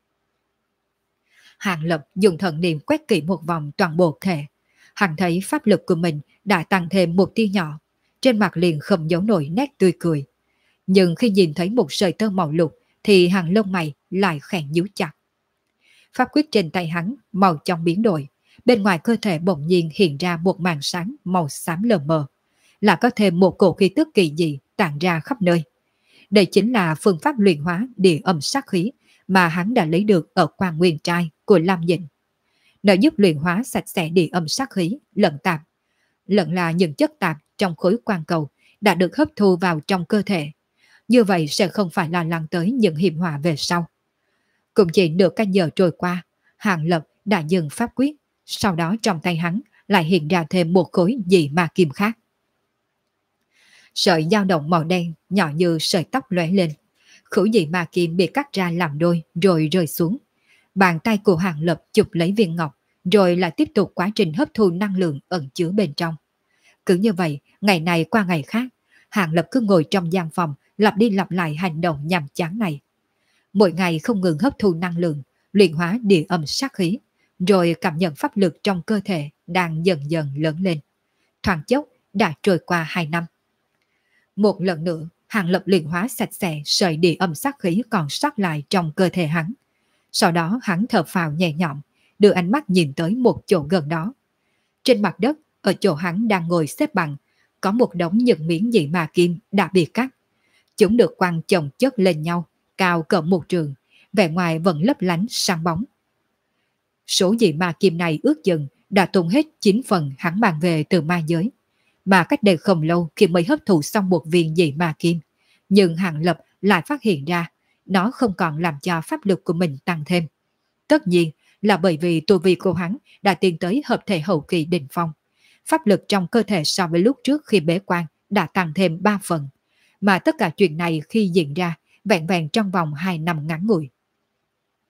Hàng Lập dùng thần niệm quét kỹ một vòng toàn bộ thể. Hắn thấy pháp lực của mình đã tăng thêm một tia nhỏ. Trên mặt liền không giấu nổi nét tươi cười. Nhưng khi nhìn thấy một sợi tơ màu lục thì hàng lông mày lại khẽ nhíu chặt. Pháp quyết trên tay hắn màu trong biến đổi. Bên ngoài cơ thể bỗng nhiên hiện ra một màn sáng màu xám lờ mờ. Là có thêm một cổ khí tức kỳ dị tản ra khắp nơi. Đây chính là phương pháp luyện hóa địa âm sát khí mà hắn đã lấy được ở Quan Nguyên Trai của Lam Dĩnh. Nó giúp luyện hóa sạch sẽ địa âm sát khí lẫn tạp, lẫn là những chất tạp trong khối quan cầu đã được hấp thu vào trong cơ thể. Như vậy sẽ không phải lo lắng tới những hiểm họa về sau. Cũng chỉ nửa canh giờ trôi qua, Hàng Lập đã dừng pháp quyết, sau đó trong tay hắn lại hiện ra thêm một khối dị ma kim khác. Sợi dao động màu đen nhỏ như sợi tóc lóe lên. Khối dị ma kim bị cắt ra làm đôi rồi rơi xuống. Bàn tay của Hàng Lập chụp lấy viên ngọc rồi lại tiếp tục quá trình hấp thu năng lượng ẩn chứa bên trong. Cứ như vậy, ngày này qua ngày khác, Hàng Lập cứ ngồi trong gian phòng lặp đi lặp lại hành động nhàm chán này. Mỗi ngày không ngừng hấp thu năng lượng, luyện hóa địa âm sát khí, rồi cảm nhận pháp lực trong cơ thể đang dần dần lớn lên. Thoáng chốc đã trôi qua 2 năm. Một lần nữa, Hàng Lập luyện hóa sạch sẽ sợi địa âm sát khí còn sót lại trong cơ thể hắn. Sau đó hắn thở phào nhẹ nhõm, đưa ánh mắt nhìn tới một chỗ gần đó. Trên mặt đất, ở chỗ hắn đang ngồi xếp bằng, có một đống những miếng dị ma kim đã bị cắt. Chúng được quăng chồng chất lên nhau, cao cỡ một trường, vẻ ngoài vẫn lấp lánh sáng bóng. Số dị ma kim này ước chừng đã tốn hết 9 phần hắn mang về từ ma giới. Mà cách đây không lâu khi mới hấp thụ xong một viên dị ma kim, nhưng Hàng Lập lại phát hiện ra nó không còn làm cho pháp lực của mình tăng thêm. Tất nhiên là bởi vì tu vi của hắn đã tiến tới hợp thể hậu kỳ đỉnh phong. Pháp lực trong cơ thể so với lúc trước khi bế quan đã tăng thêm 3 phần. Mà tất cả chuyện này khi diễn ra vẹn vẹn trong vòng 2 năm ngắn ngủi.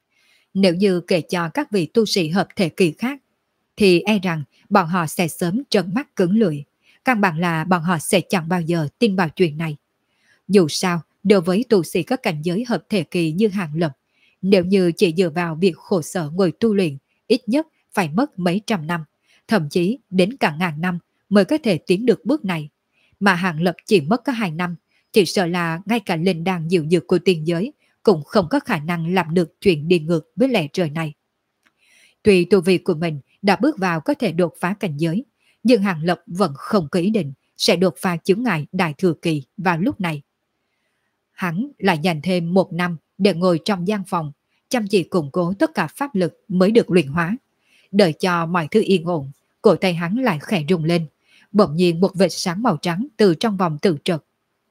Nếu như kể cho các vị tu sĩ hợp thể kỳ khác, thì e rằng bọn họ sẽ sớm trợn mắt cứng lưỡi. Căn bản là bọn họ sẽ chẳng bao giờ tin vào chuyện này. Dù sao, đối với tu sĩ có cảnh giới hợp thể kỳ như Hàng Lập, nếu như chỉ dựa vào việc khổ sở ngồi tu luyện, ít nhất phải mất mấy trăm năm, thậm chí đến cả ngàn năm mới có thể tiến được bước này. Mà Hàng Lập chỉ mất có 2 năm, chỉ sợ là ngay cả linh đan diệu dược của tiên giới cũng không có khả năng làm được chuyện đi ngược với lẽ trời này. Tuy tu vi của mình đã bước vào có thể đột phá cảnh giới, nhưng Hàng Lập vẫn không có ý định sẽ đột phá chướng ngại đại thừa kỳ vào lúc này. Hắn lại dành thêm 1 năm để ngồi trong gian phòng, chăm chỉ củng cố tất cả pháp lực mới được luyện hóa. Đợi cho mọi thứ yên ổn, cổ tay hắn lại khẽ rung lên, bỗng nhiên một vệt sáng màu trắng từ trong vòng tự trật.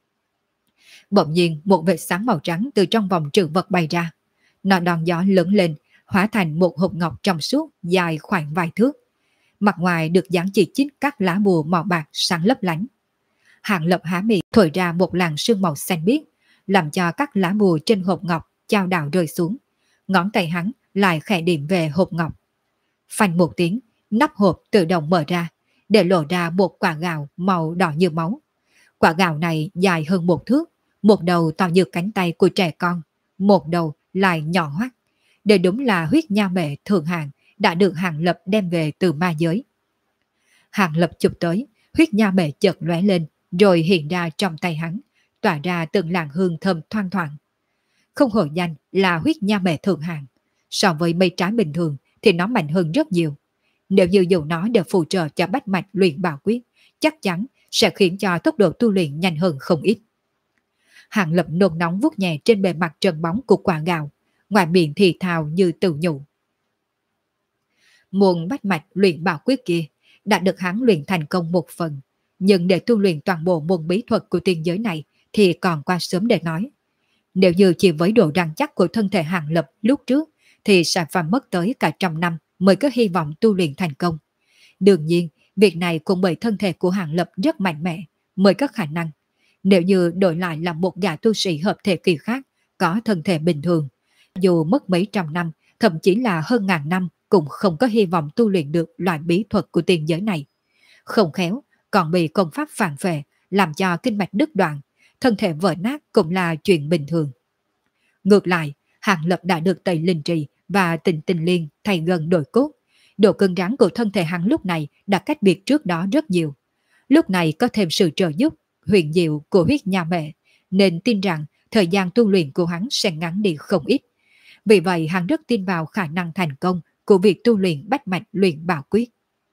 Bỗng nhiên một vệt sáng màu trắng từ trong vòng trừ vật bay ra. Nó đòn gió lớn lên, hóa thành một hộp ngọc trong suốt dài khoảng vài thước. Mặt ngoài được dán chỉ chít các lá bùa màu bạc sáng lấp lánh. Hàng Lập há miệng thổi ra một làn sương màu xanh biếc, làm cho các lá bùa trên hộp ngọc chao đảo rơi xuống. Ngón tay hắn lại khẽ điểm về hộp ngọc. Phanh một tiếng, nắp hộp tự động mở ra, để lộ ra một quả gạo màu đỏ như máu. Quả gạo này dài hơn 1 thước, một đầu to như cánh tay của trẻ con, một đầu lại nhỏ hoắt. Đây đúng là huyết nha mệ thượng hạng đã được Hàng Lập đem về từ ma giới. Hàng Lập chụp tới, huyết nha mệ chợt lóe lên, rồi hiện ra trong tay hắn, tỏa ra từng làn hương thơm thoang thoảng. Không hổ danh là huyết nha mệ thượng hạng, so với mây trái bình thường thì nó mạnh hơn rất nhiều. Nếu như dùng nó để phụ trợ cho bách mạch luyện bảo quyết, chắc chắn sẽ khiến cho tốc độ tu luyện nhanh hơn không ít. Hàng Lập nôn nóng vuốt nhẹ trên bề mặt trơn bóng của quả gạo, ngoài miệng thì thào như tự nhủ. Môn bách mạch luyện bảo quyết kia đã được hắn luyện thành công một phần, nhưng để tu luyện toàn bộ môn bí thuật của tiên giới này thì còn quá sớm để nói. Nếu như chỉ với độ rắn chắc của thân thể Hàng Lập lúc trước thì sẽ phải mất tới cả 100 năm mới có hy vọng tu luyện thành công. Đương nhiên, việc này cũng bởi thân thể của Hàng Lập rất mạnh mẽ mới có khả năng. Nếu như đổi lại là một gã tu sĩ hợp thể kỳ khác có thân thể bình thường, dù mất mấy trăm năm, thậm chí là hơn ngàn năm cũng không có hy vọng tu luyện được loại bí thuật của tiên giới này. Không khéo, còn bị công pháp phản phệ, làm cho kinh mạch đứt đoạn, thân thể vỡ nát cũng là chuyện bình thường. Ngược lại, Hàng Lập đã được tẩy linh trì và tình tình liên thay gần đổi cốt. Độ cứng rắn của thân thể hắn lúc này đã cách biệt trước đó rất nhiều. Lúc này có thêm sự trợ giúp, huyền diệu của huyết nha mẹ, nên tin rằng thời gian tu luyện của hắn sẽ ngắn đi không ít. Vì vậy hắn rất tin vào khả năng thành công của việc tu luyện bách mạch luyện bảo quyết.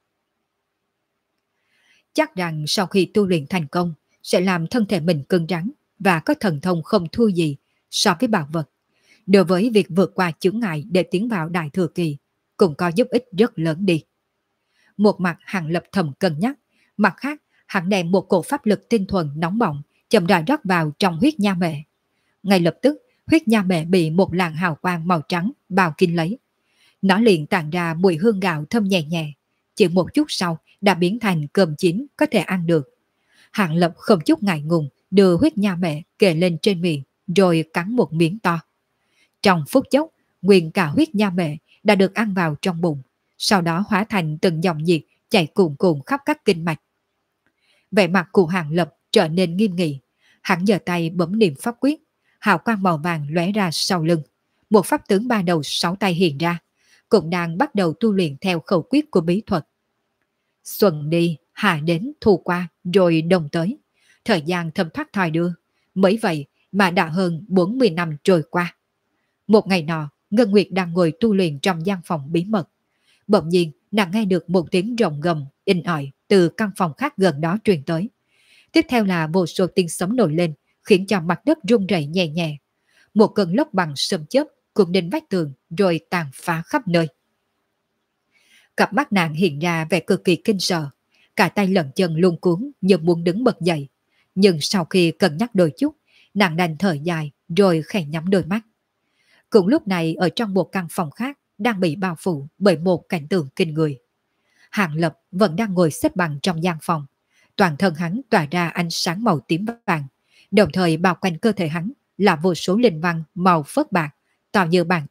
Chắc rằng sau khi tu luyện thành công sẽ làm thân thể mình cứng rắn và có thần thông không thua gì so với bảo vật. Đối với việc vượt qua chướng ngại để tiến vào đại thừa kỳ cũng có giúp ích rất lớn đi. Một mặt Hàng Lập thầm cân nhắc, mặt khác hắn đem một cổ pháp lực tinh thuần nóng bỏng chậm rãi rót vào trong huyết nha mệ. Ngay lập tức huyết nha mệ bị một làn hào quang màu trắng bao kín lấy. Nó liền tản ra mùi hương gạo thơm nhẹ nhẹ, chỉ một chút sau đã biến thành cơm chín có thể ăn được. Hàng Lập không chút ngại ngùng đưa huyết nha mẹ kề lên trên miệng rồi cắn một miếng to. Trong phút chốc, nguyên cả huyết nha mẹ đã được ăn vào trong bụng, sau đó hóa thành từng dòng nhiệt chảy cuồn cuộn khắp các kinh mạch. Vẻ mặt của Hàng Lập trở nên nghiêm nghị, hắn giơ tay bấm niệm pháp quyết, hào quang màu vàng lóe ra sau lưng, một pháp tướng 3 đầu 6 tay hiện ra, cũng đang bắt đầu tu luyện theo khẩu quyết của bí thuật. Xuân đi, hạ đến, thu qua, rồi đồng tới. Thời gian thấm thoát thoi đưa, mới vậy mà đã hơn 40 năm trôi qua. Một ngày nọ, Ngân Nguyệt đang ngồi tu luyện trong gian phòng bí mật. Bỗng nhiên, nàng nghe được một tiếng rồng gầm, inh ỏi từ căn phòng khác gần đó truyền tới. Tiếp theo là vô số tiếng sấm nổi lên, khiến cho mặt đất rung rẩy nhẹ nhẹ. Một cơn lốc bằng sấm chớp cuốn đến vách tường rồi tàn phá khắp nơi. Cặp mắt nàng hiện ra vẻ cực kỳ kinh sợ, cả tay lẫn chân luống cuống như muốn đứng bật dậy. Nhưng sau khi cân nhắc đôi chút, nàng đành thở dài rồi khẽ nhắm đôi mắt. Cũng lúc này ở trong một căn phòng khác đang bị bao phủ bởi một cảnh tượng kinh người. Hàng Lập vẫn đang ngồi xếp bằng trong gian phòng, toàn thân hắn tỏa ra ánh sáng màu tím vàng, đồng thời bao quanh cơ thể hắn là vô số linh văn màu phớt bạc, to như bàn tay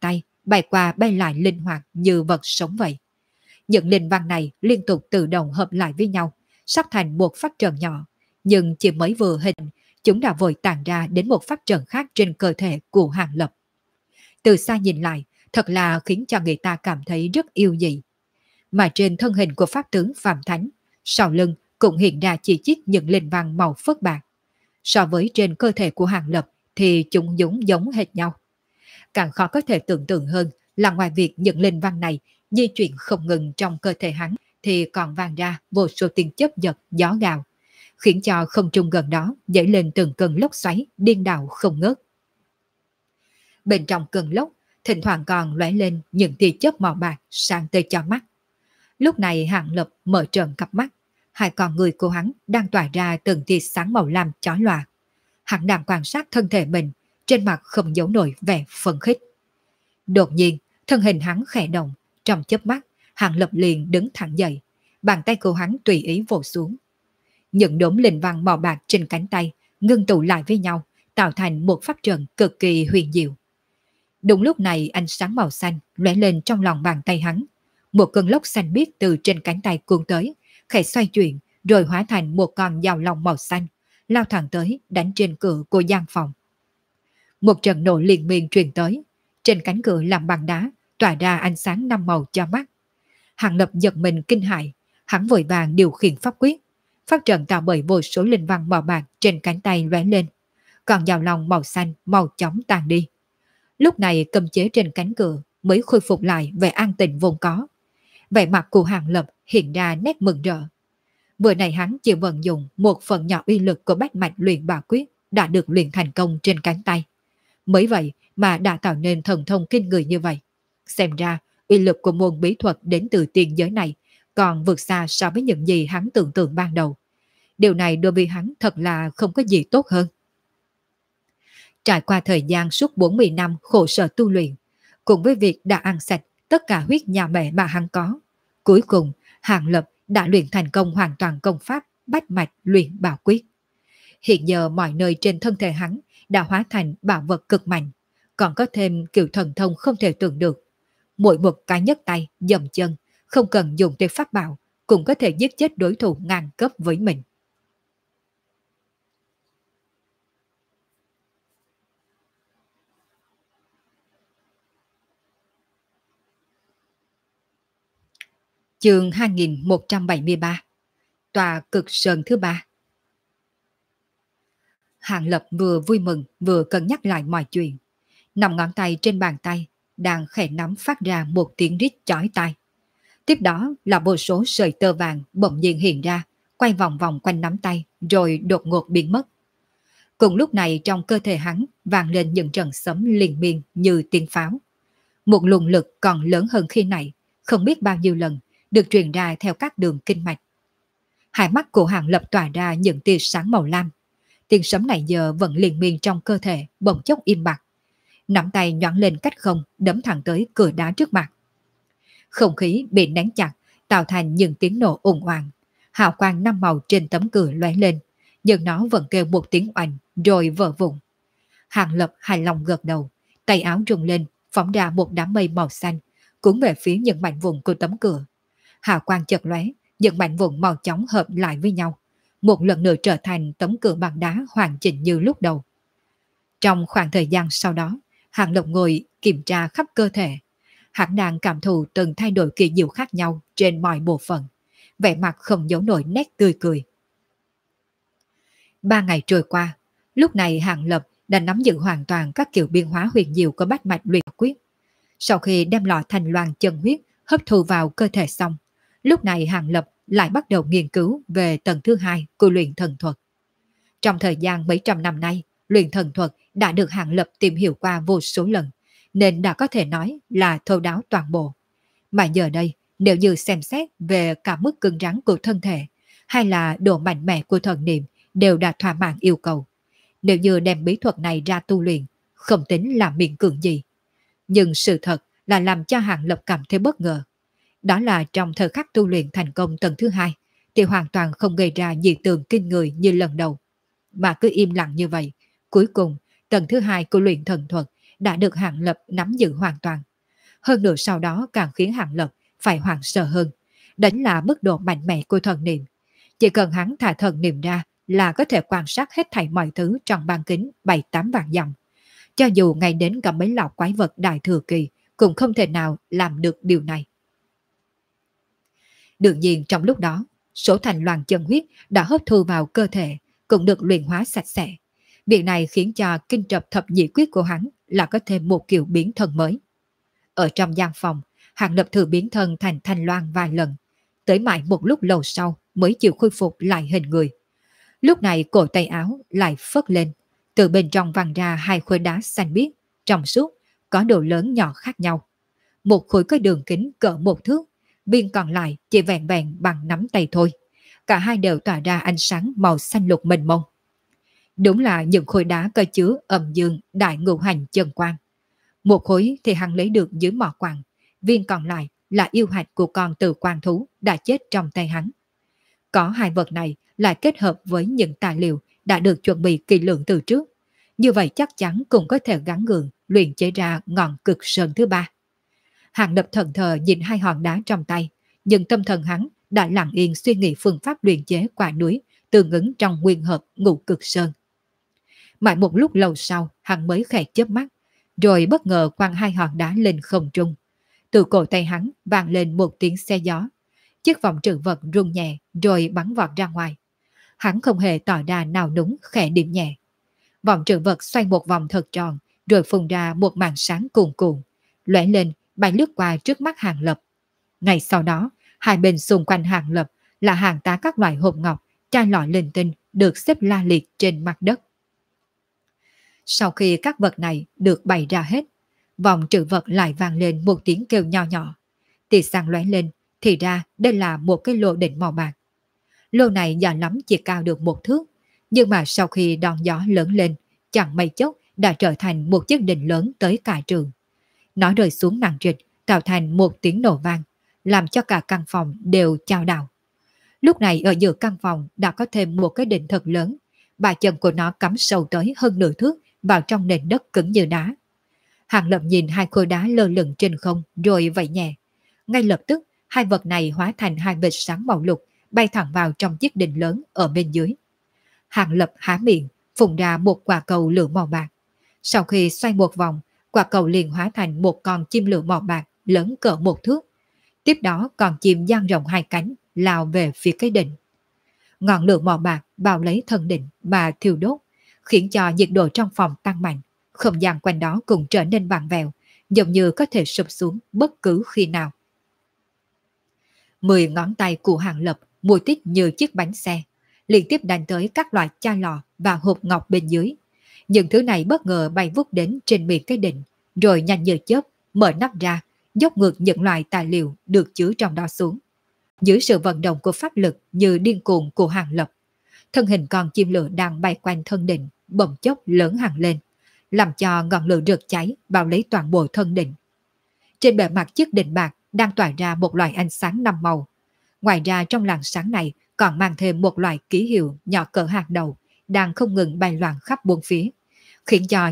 bay qua bay lại linh hoạt như vật sống vậy. Những linh văn này liên tục tự động hợp lại với nhau, sắp thành một pháp trận nhỏ, nhưng chỉ mới vừa hình, chúng đã vội tản ra đến một pháp trận khác trên cơ thể của Hàng Lập. Từ xa nhìn lại, thật là khiến cho người ta cảm thấy rất yêu dị. Mà trên thân hình của pháp tướng Phạm Thánh, sau lưng cũng hiện ra chỉ chít những linh văn màu phớt bạc. So với trên cơ thể của Hàng Lập thì chúng giống hệt nhau. Càng khó có thể tưởng tượng hơn là ngoài việc những linh văn này di chuyển không ngừng trong cơ thể hắn thì còn vang ra vô số tiếng chớp giật gió gào, khiến cho không trung gần đó dậy lên từng cơn lốc xoáy điên đảo không ngớt. Bên trong cơn lốc thỉnh thoảng còn lóe lên những tia chớp màu bạc sáng tới cho mắt. Lúc này Hàng Lập mở trợn cặp mắt, hai con người của hắn đang tỏa ra từng tia sáng màu lam chói lòa. Hắn đang quan sát thân thể mình, trên mặt không giấu nổi vẻ phấn khích. Đột nhiên, thân hình hắn khẽ động, trong chớp mắt, Hàng Lập liền đứng thẳng dậy, bàn tay của hắn tùy ý vỗ xuống. Những đốm linh văn màu bạc trên cánh tay ngưng tụ lại với nhau, tạo thành một pháp trận cực kỳ huyền diệu. Đúng lúc này ánh sáng màu xanh lóe lên trong lòng bàn tay hắn. Một cơn lốc xanh biếc từ trên cánh tay cuốn tới, khẽ xoay chuyển rồi hóa thành một con dao long màu xanh, lao thẳng tới đánh trên cửa của gian phòng. Một trận nổ liên miên truyền tới, trên cánh cửa làm bằng đá tỏa ra ánh sáng năm màu cho mắt. Hàng Lập giật mình kinh hãi, hắn vội vàng điều khiển pháp quyết. Pháp trận tạo bởi vô số linh văn màu bạc trên cánh tay lóe lên, còn dao long màu xanh màu chóng tàn đi. Lúc này cấm chế trên cánh cửa mới khôi phục lại vẻ an tĩnh vốn có. Vẻ mặt của Hàng Lập hiện ra nét mừng rỡ. Vừa này hắn chỉ vận dụng một phần nhỏ uy lực của bách mạch luyện bảo quyết đã được luyện thành công trên cánh tay. Mới vậy mà đã tạo nên thần thông kinh người như vậy. Xem ra uy lực của môn bí thuật đến từ tiên giới này còn vượt xa so với những gì hắn tưởng tượng ban đầu. Điều này đối với hắn thật là không có gì tốt hơn. Trải qua thời gian suốt 40 năm khổ sở tu luyện, cùng với việc đã ăn sạch tất cả huyết nhà mẹ mà hắn có, cuối cùng Hàng Lập đã luyện thành công hoàn toàn công pháp bách mạch luyện bảo quyết. Hiện giờ mọi nơi trên thân thể hắn đã hóa thành bảo vật cực mạnh, còn có thêm kiểu thần thông không thể tưởng được. Mỗi một cái nhấc tay, dầm chân, không cần dùng tới pháp bảo, cũng có thể giết chết đối thủ ngang cấp với mình. Chương 2173, Tòa Cực Sơn thứ ba. Hàng Lập vừa vui mừng vừa cân nhắc lại mọi chuyện. Nằm ngón tay trên bàn tay đang khẽ nắm phát ra một tiếng rít chói tai. Tiếp đó là vô số sợi tơ vàng bỗng nhiên hiện ra, quay vòng vòng quanh nắm tay rồi đột ngột biến mất. Cùng lúc này trong cơ thể hắn vang lên những trận sấm liên miên như tiếng pháo. Một luồng lực còn lớn hơn khi nãy, không biết bao nhiêu lần, được truyền ra theo các đường kinh mạch. Hai mắt của Hàng Lập tỏa ra những tia sáng màu lam. Tiếng sấm này giờ vẫn liên miên trong cơ thể, bỗng chốc im bặt. Nắm tay nhoáng lên cách không, đấm thẳng tới cửa đá trước mặt. Không khí bị nén chặt, tạo thành những tiếng nổ ồn ào. Hào quang năm màu trên tấm cửa lóe lên, nhưng nó vẫn kêu một tiếng oanh rồi vỡ vụn. Hàng Lập hài lòng gật đầu, tay áo rung lên, phóng ra một đám mây màu xanh, cuốn về phía những mảnh vụn của tấm cửa. Hào quang chợt lóe, những mảnh vụn màu chóng hợp lại với nhau, một lần nữa trở thành tấm cửa bằng đá hoàn chỉnh như lúc đầu. Trong khoảng thời gian sau đó, Hàng Lập ngồi kiểm tra khắp cơ thể. Hắn đang cảm thụ từng thay đổi kỳ diệu khác nhau trên mọi bộ phận, vẻ mặt không giấu nổi nét tươi cười. 3 ngày trôi qua, lúc này Hàng Lập đã nắm giữ hoàn toàn các kiểu biến hóa huyền diệu của bách mạch luyện quyết. Sau khi đem lọ thành loan chân huyết hấp thu vào cơ thể xong, lúc này Hàng Lập lại bắt đầu nghiên cứu về tầng thứ hai của luyện thần thuật. Trong thời gian mấy trăm năm nay, luyện thần thuật đã được Hàng Lập tìm hiểu qua vô số lần, nên đã có thể nói là thấu đáo toàn bộ. Mà giờ đây, nếu như xem xét về cả mức cứng rắn của thân thể, hay là độ mạnh mẽ của thần niệm đều đã thỏa mãn yêu cầu. Nếu như đem bí thuật này ra tu luyện, không tính là miễn cưỡng gì. Nhưng sự thật là làm cho Hàng Lập cảm thấy bất ngờ. Đó là trong thời khắc tu luyện thành công tầng thứ hai, thì hoàn toàn không gây ra dị tượng kinh người như lần đầu. Mà cứ im lặng như vậy, cuối cùng tầng thứ hai của luyện thần thuật đã được Hàng Lập nắm giữ hoàn toàn. Hơn nữa sau đó càng khiến Hàng Lập phải hoảng sợ hơn. Đó là mức độ mạnh mẽ của thần niệm. Chỉ cần hắn thả thần niệm ra là có thể quan sát hết thảy mọi thứ trong bán kính 7-8 vạn dặm. Cho dù ngay đến cả mấy lão quái vật đại thừa kỳ cũng không thể nào làm được điều này. Đương nhiên trong lúc đó, số thành loàn chân huyết đã hấp thu vào cơ thể, cũng được luyện hóa sạch sẽ. Việc này khiến cho kinh trập thập nhị quyết của hắn là có thêm một kiểu biến thân mới. Ở trong gian phòng, Hàng Lập thử biến thân thành thanh loan vài lần, tới mãi một lúc lâu sau mới chịu khôi phục lại hình người. Lúc này cổ tay áo lại phất lên, từ bên trong văng ra hai khối đá xanh biếc, trong suốt, có độ lớn nhỏ khác nhau. Một khối có đường kính cỡ một thước, viên còn lại chỉ vẹn vẹn bằng nắm tay thôi. Cả hai đều tỏa ra ánh sáng màu xanh lục mênh mông. Đúng là những khối đá có chứa âm dương đại ngũ hành chân quang. Một khối thì hắn lấy được dưới mỏ quặng, viên còn lại là yêu hạch của con từ quang thú đã chết trong tay hắn. Có hai vật này lại kết hợp với những tài liệu đã được chuẩn bị kỹ lưỡng từ trước. Như vậy chắc chắn cũng có thể gắn gượng luyện chế ra ngọn cực sơn thứ ba. Hàng Lập thần thờ nhìn hai hòn đá trong tay, nhưng tâm thần hắn đã lặng yên suy nghĩ phương pháp luyện chế quả núi tương ứng trong nguyên hợp ngũ cực sơn. Mãi một lúc lâu sau, hắn mới khẽ chớp mắt, rồi bất ngờ quăng hai hòn đá lên không trung. Từ cổ tay hắn vang lên một tiếng xe gió. Chiếc vòng trữ vật rung nhẹ rồi bắn vọt ra ngoài. Hắn không hề tỏ ra nào núng, khẽ điểm nhẹ. Vòng trữ vật xoay một vòng thật tròn, rồi phun ra một màn sáng cuồn cuộn, lóe lên bay lướt qua trước mắt Hàng Lập. Ngay sau đó, hai bên xung quanh Hàng Lập là hàng tá các loại hộp ngọc, chai lọ linh tinh được xếp la liệt trên mặt đất. Sau khi các vật này được bày ra hết, vòng trữ vật lại vang lên một tiếng kêu nho nhỏ. Tia sáng lóe lên, thì ra đây là một cái lô đỉnh màu bạc. Lô này dài lắm chỉ cao được một thước, nhưng mà sau khi đòn gió lớn lên, chẳng mấy chốc đã trở thành một chiếc đỉnh lớn tới cả trường. Nó rơi xuống nặng trịch, tạo thành một tiếng nổ vang, làm cho cả căn phòng đều chao đảo. Lúc này ở giữa căn phòng đã có thêm một cái đỉnh thật lớn, bàn chân của nó cắm sâu tới hơn nửa thước vào trong nền đất cứng như đá. Hàng Lập nhìn hai khối đá lơ lửng trên không rồi vẫy nhẹ. Ngay lập tức, hai vật này hóa thành hai vệt sáng màu lục bay thẳng vào trong chiếc đỉnh lớn ở bên dưới. Hàng Lập há miệng, phun ra một quả cầu lửa màu bạc. Sau khi xoay một vòng, quả cầu liền hóa thành một con chim lửa màu bạc lớn cỡ một thước. Tiếp đó con chim dang rộng hai cánh lao về phía cái đỉnh. Ngọn lửa màu bạc bao lấy thân đỉnh mà thiêu đốt, khiến cho nhiệt độ trong phòng tăng mạnh. Không gian quanh đó cũng trở nên vặn vẹo, giống như có thể sụp xuống bất cứ khi nào. 10 ngón tay của Hàng Lập mùi tít như chiếc bánh xe, liên tiếp đánh tới các loại chai lọ và hộp ngọc bên dưới. Những thứ này bất ngờ bay vút đến trên miệng cái đỉnh, rồi nhanh như chớp mở nắp ra, dốc ngược những loại tài liệu được chứa trong đó xuống. Dưới sự vận động của pháp lực như điên cuồng của Hàng Lập, thân hình con chim lửa đang bay quanh thân đỉnh bỗng chốc lớn hẳn lên, làm cho ngọn lửa rực cháy bao lấy toàn bộ thân đỉnh. Trên bề mặt chiếc đỉnh bạc đang tỏa ra một loại ánh sáng năm màu. Ngoài ra trong làn sáng này còn mang thêm một loại ký hiệu nhỏ cỡ hạt đậu đang không ngừng bay loạn khắp bốn phía, khiến cho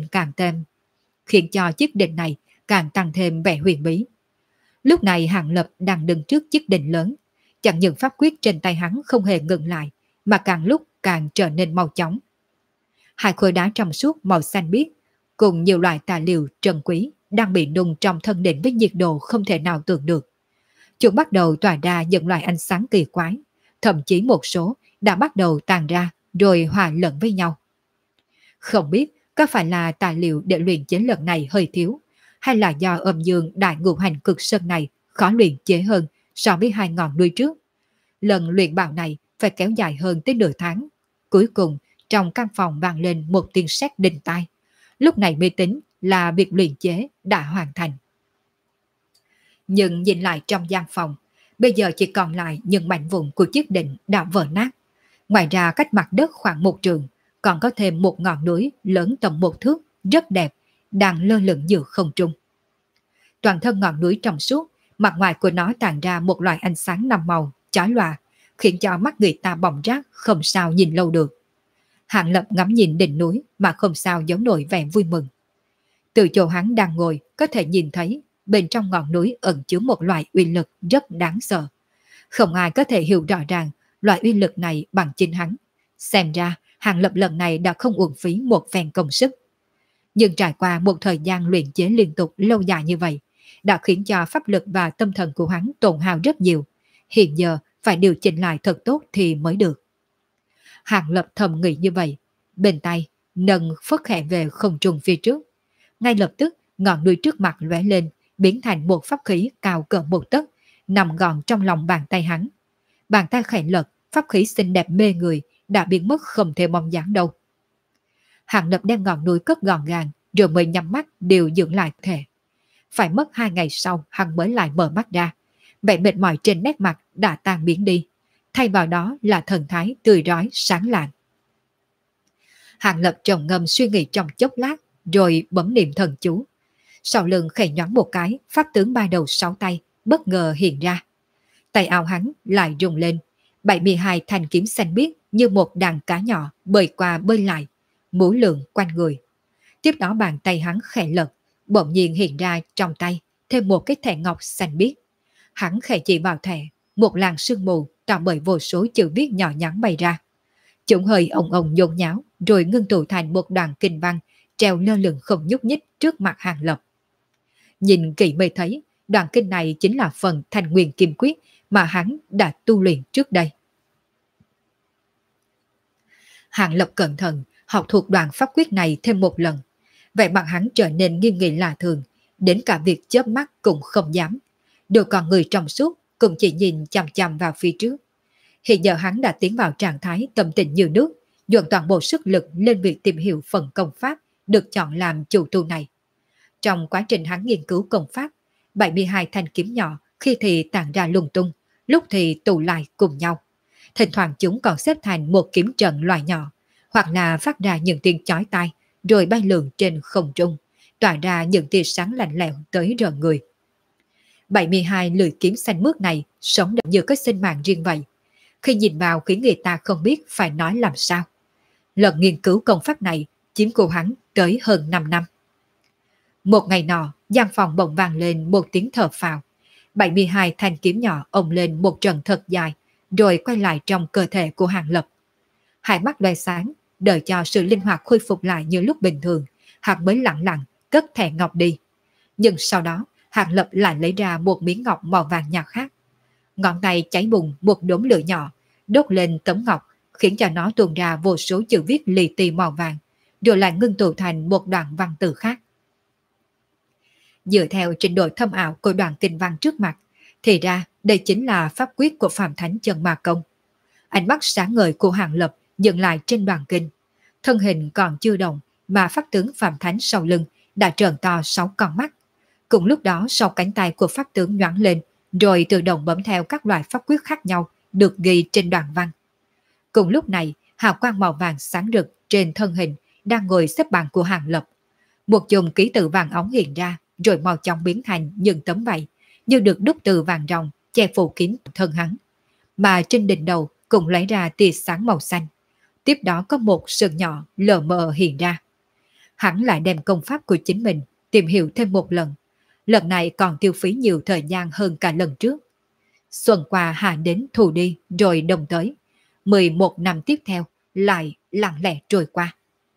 chiếc đỉnh này càng tăng thêm vẻ huyền bí. Lúc này Hàng Lập đang đứng trước chiếc đỉnh lớn, chẳng những pháp quyết trên tay hắn không hề ngừng lại, mà càng lúc càng trở nên mau chóng. Hai khối đá trong suốt màu xanh biếc cùng nhiều loại tài liệu trân quý đang bị nung trong thân đỉnh với nhiệt độ không thể nào tưởng được. Chúng bắt đầu tỏa ra những loại ánh sáng kỳ quái, thậm chí một số đã bắt đầu tàn ra rồi hòa lẫn với nhau. Không biết có phải là tài liệu để luyện chế lần này hơi thiếu, hay là do âm dương đại ngũ hành cực sơn này khó luyện chế hơn so với hai ngọn núi trước. Lần luyện bảo này phải kéo dài hơn tới nửa tháng. Cuối cùng, trong căn phòng vang lên một tiếng sét đinh tai. Lúc này mới tính là việc luyện chế đã hoàn thành. Nhưng nhìn lại trong gian phòng, bây giờ chỉ còn lại những mảnh vụn của chiếc đỉnh đã vỡ nát. Ngoài ra cách mặt đất khoảng một trường, còn có thêm một ngọn núi lớn tầm một thước, rất đẹp, đang lơ lửng giữa không trung. Toàn thân ngọn núi trong suốt, mặt ngoài của nó tàn ra một loại ánh sáng năm màu, chói lòa, khiến cho mắt người ta bỏng rát, không sao nhìn lâu được. Hàng Lập ngắm nhìn đỉnh núi mà không sao giấu nổi vẻ vui mừng. Từ chỗ hắn đang ngồi, có thể nhìn thấy bên trong ngọn núi ẩn chứa một loại uy lực rất đáng sợ. Không ai có thể hiểu rõ ràng loại uy lực này bằng chính hắn. Xem ra Hàng Lập lần này đã không uổng phí một phen công sức. Nhưng trải qua một thời gian luyện chế liên tục lâu dài như vậy, đã khiến cho pháp lực và tâm thần của hắn tổn hao rất nhiều. Hiện giờ phải điều chỉnh lại thật tốt thì mới được. Hàng Lập thầm nghĩ như vậy, bên tay nâng phất khẽ về không trung phía trước. Ngay lập tức ngọn núi trước mặt lóe lên, biến thành một pháp khí cao cỡ một tấc, nằm gọn trong lòng bàn tay hắn. Bàn tay khẽ lật, pháp khí xinh đẹp mê người đã biến mất không thể bóng dáng đâu. Hàng Lập đem ngọn núi cất gọn gàng, rồi mới nhắm mắt điều dưỡng lại thể. Phải mất 2 ngày sau hắn mới lại mở mắt ra. Vẻ mệt mỏi trên nét mặt đã tan biến đi, thay vào đó là thần thái tươi rói sáng lạng. Hàng Lập trầm ngâm suy nghĩ trong chốc lát, rồi bấm niệm thần chú. Sau lưng khẽ nhoáng một cái, pháp tướng ba đầu sáu tay bất ngờ hiện ra. Tay áo hắn lại rung lên, 72 thanh kiếm xanh biếc như một đàn cá nhỏ bơi qua bơi lại, múa lượn quanh người. Tiếp đó bàn tay hắn khẽ lật, bỗng nhiên hiện ra trong tay thêm một cái thẻ ngọc xanh biếc. Hắn khẽ chỉ vào thẻ, một làn sương mù tạo bởi vô số chữ viết nhỏ nhắn bay ra. Chúng hơi ồng ồng nhốn nháo, rồi ngưng tụ thành một đoàn kinh văn treo lơ lửng không nhúc nhích trước mặt Hàng Lập. Nhìn kỹ mới thấy, đoàn kinh này chính là phần Thanh Nguyên Kim Quyết mà hắn đã tu luyện trước đây. Hàng Lập cẩn thận học thuộc đoàn pháp quyết này thêm một lần. Vẻ mặt hắn trở nên nghiêm nghị lạ thường, đến cả việc chớp mắt cũng không dám. Đôi con người trong suốt cũng chỉ nhìn chằm chằm vào phía trước. Hiện giờ hắn đã tiến vào trạng thái tâm tình như nước, dồn toàn bộ sức lực lên việc tìm hiểu phần công pháp được chọn làm chủ tu này. Trong quá trình hắn nghiên cứu công pháp, 72 thanh kiếm nhỏ khi thì tản ra lung tung, lúc thì tụ lại cùng nhau. Thỉnh thoảng chúng còn xếp thành một kiếm trận loại nhỏ, hoặc là phát ra những tiếng chói tai, rồi bay lượn trên không trung, tỏa ra những tia sáng lạnh lẽo tới rợn người. 72 lưỡi kiếm xanh mướt này sống được như cái sinh mạng riêng vậy. Khi nhìn vào khiến người ta không biết phải nói làm sao. Lần nghiên cứu công pháp này chiếm của hắn tới hơn 5 năm. Một ngày nọ, gian phòng bỗng vang lên một tiếng thở phào. 72 thanh kiếm nhỏ ồng lên một trận thật dài, rồi quay lại trong cơ thể của Hàng Lập. Hai mắt loe sáng, đợi cho sự linh hoạt khôi phục lại như lúc bình thường, hắn mới lặng lặng cất thẻ ngọc đi. Nhưng sau đó, Hàng Lập lại lấy ra một miếng ngọc màu vàng nhạt khác. Ngọn tay cháy bùng một đốm lửa nhỏ, đốt lên tấm ngọc, khiến cho nó tuôn ra vô số chữ viết li ti màu vàng, rồi lại ngưng tụ thành một đoạn văn từ khác. Dựa theo trình độ thâm ảo của đoạn kinh văn trước mặt, thì ra đây chính là pháp quyết của Phạm Thánh Chân Ma Công. Ánh mắt sáng ngời của Hàng Lập dừng lại trên đoạn kinh. Thân hình còn chưa động mà pháp tướng Phạm Thánh sau lưng đã trợn to 6 con mắt. Cùng lúc đó 6 cánh tay của pháp tướng nhoáng lên, rồi tự động bấm theo các loại pháp quyết khác nhau được ghi trên đoạn văn. Cùng lúc này, hào quang màu vàng sáng rực trên thân hình đang ngồi xếp bằng của Hàng Lập. Một chùm ký tự vàng óng hiện ra, rồi màu chóng biến thành những tấm vảy, như được đúc từ vàng ròng che phủ kín thân hắn. Mà trên đỉnh đầu cũng lấy ra tia sáng màu xanh. Tiếp đó có một sừng nhỏ lờ mờ hiện ra. Hắn lại đem công pháp của chính mình tìm hiểu thêm một lần. Lần này còn tiêu phí nhiều thời gian hơn cả lần trước. Xuân qua hạ đến thu đi rồi đồng tới. 11 năm tiếp theo lại lặng lẽ trôi qua.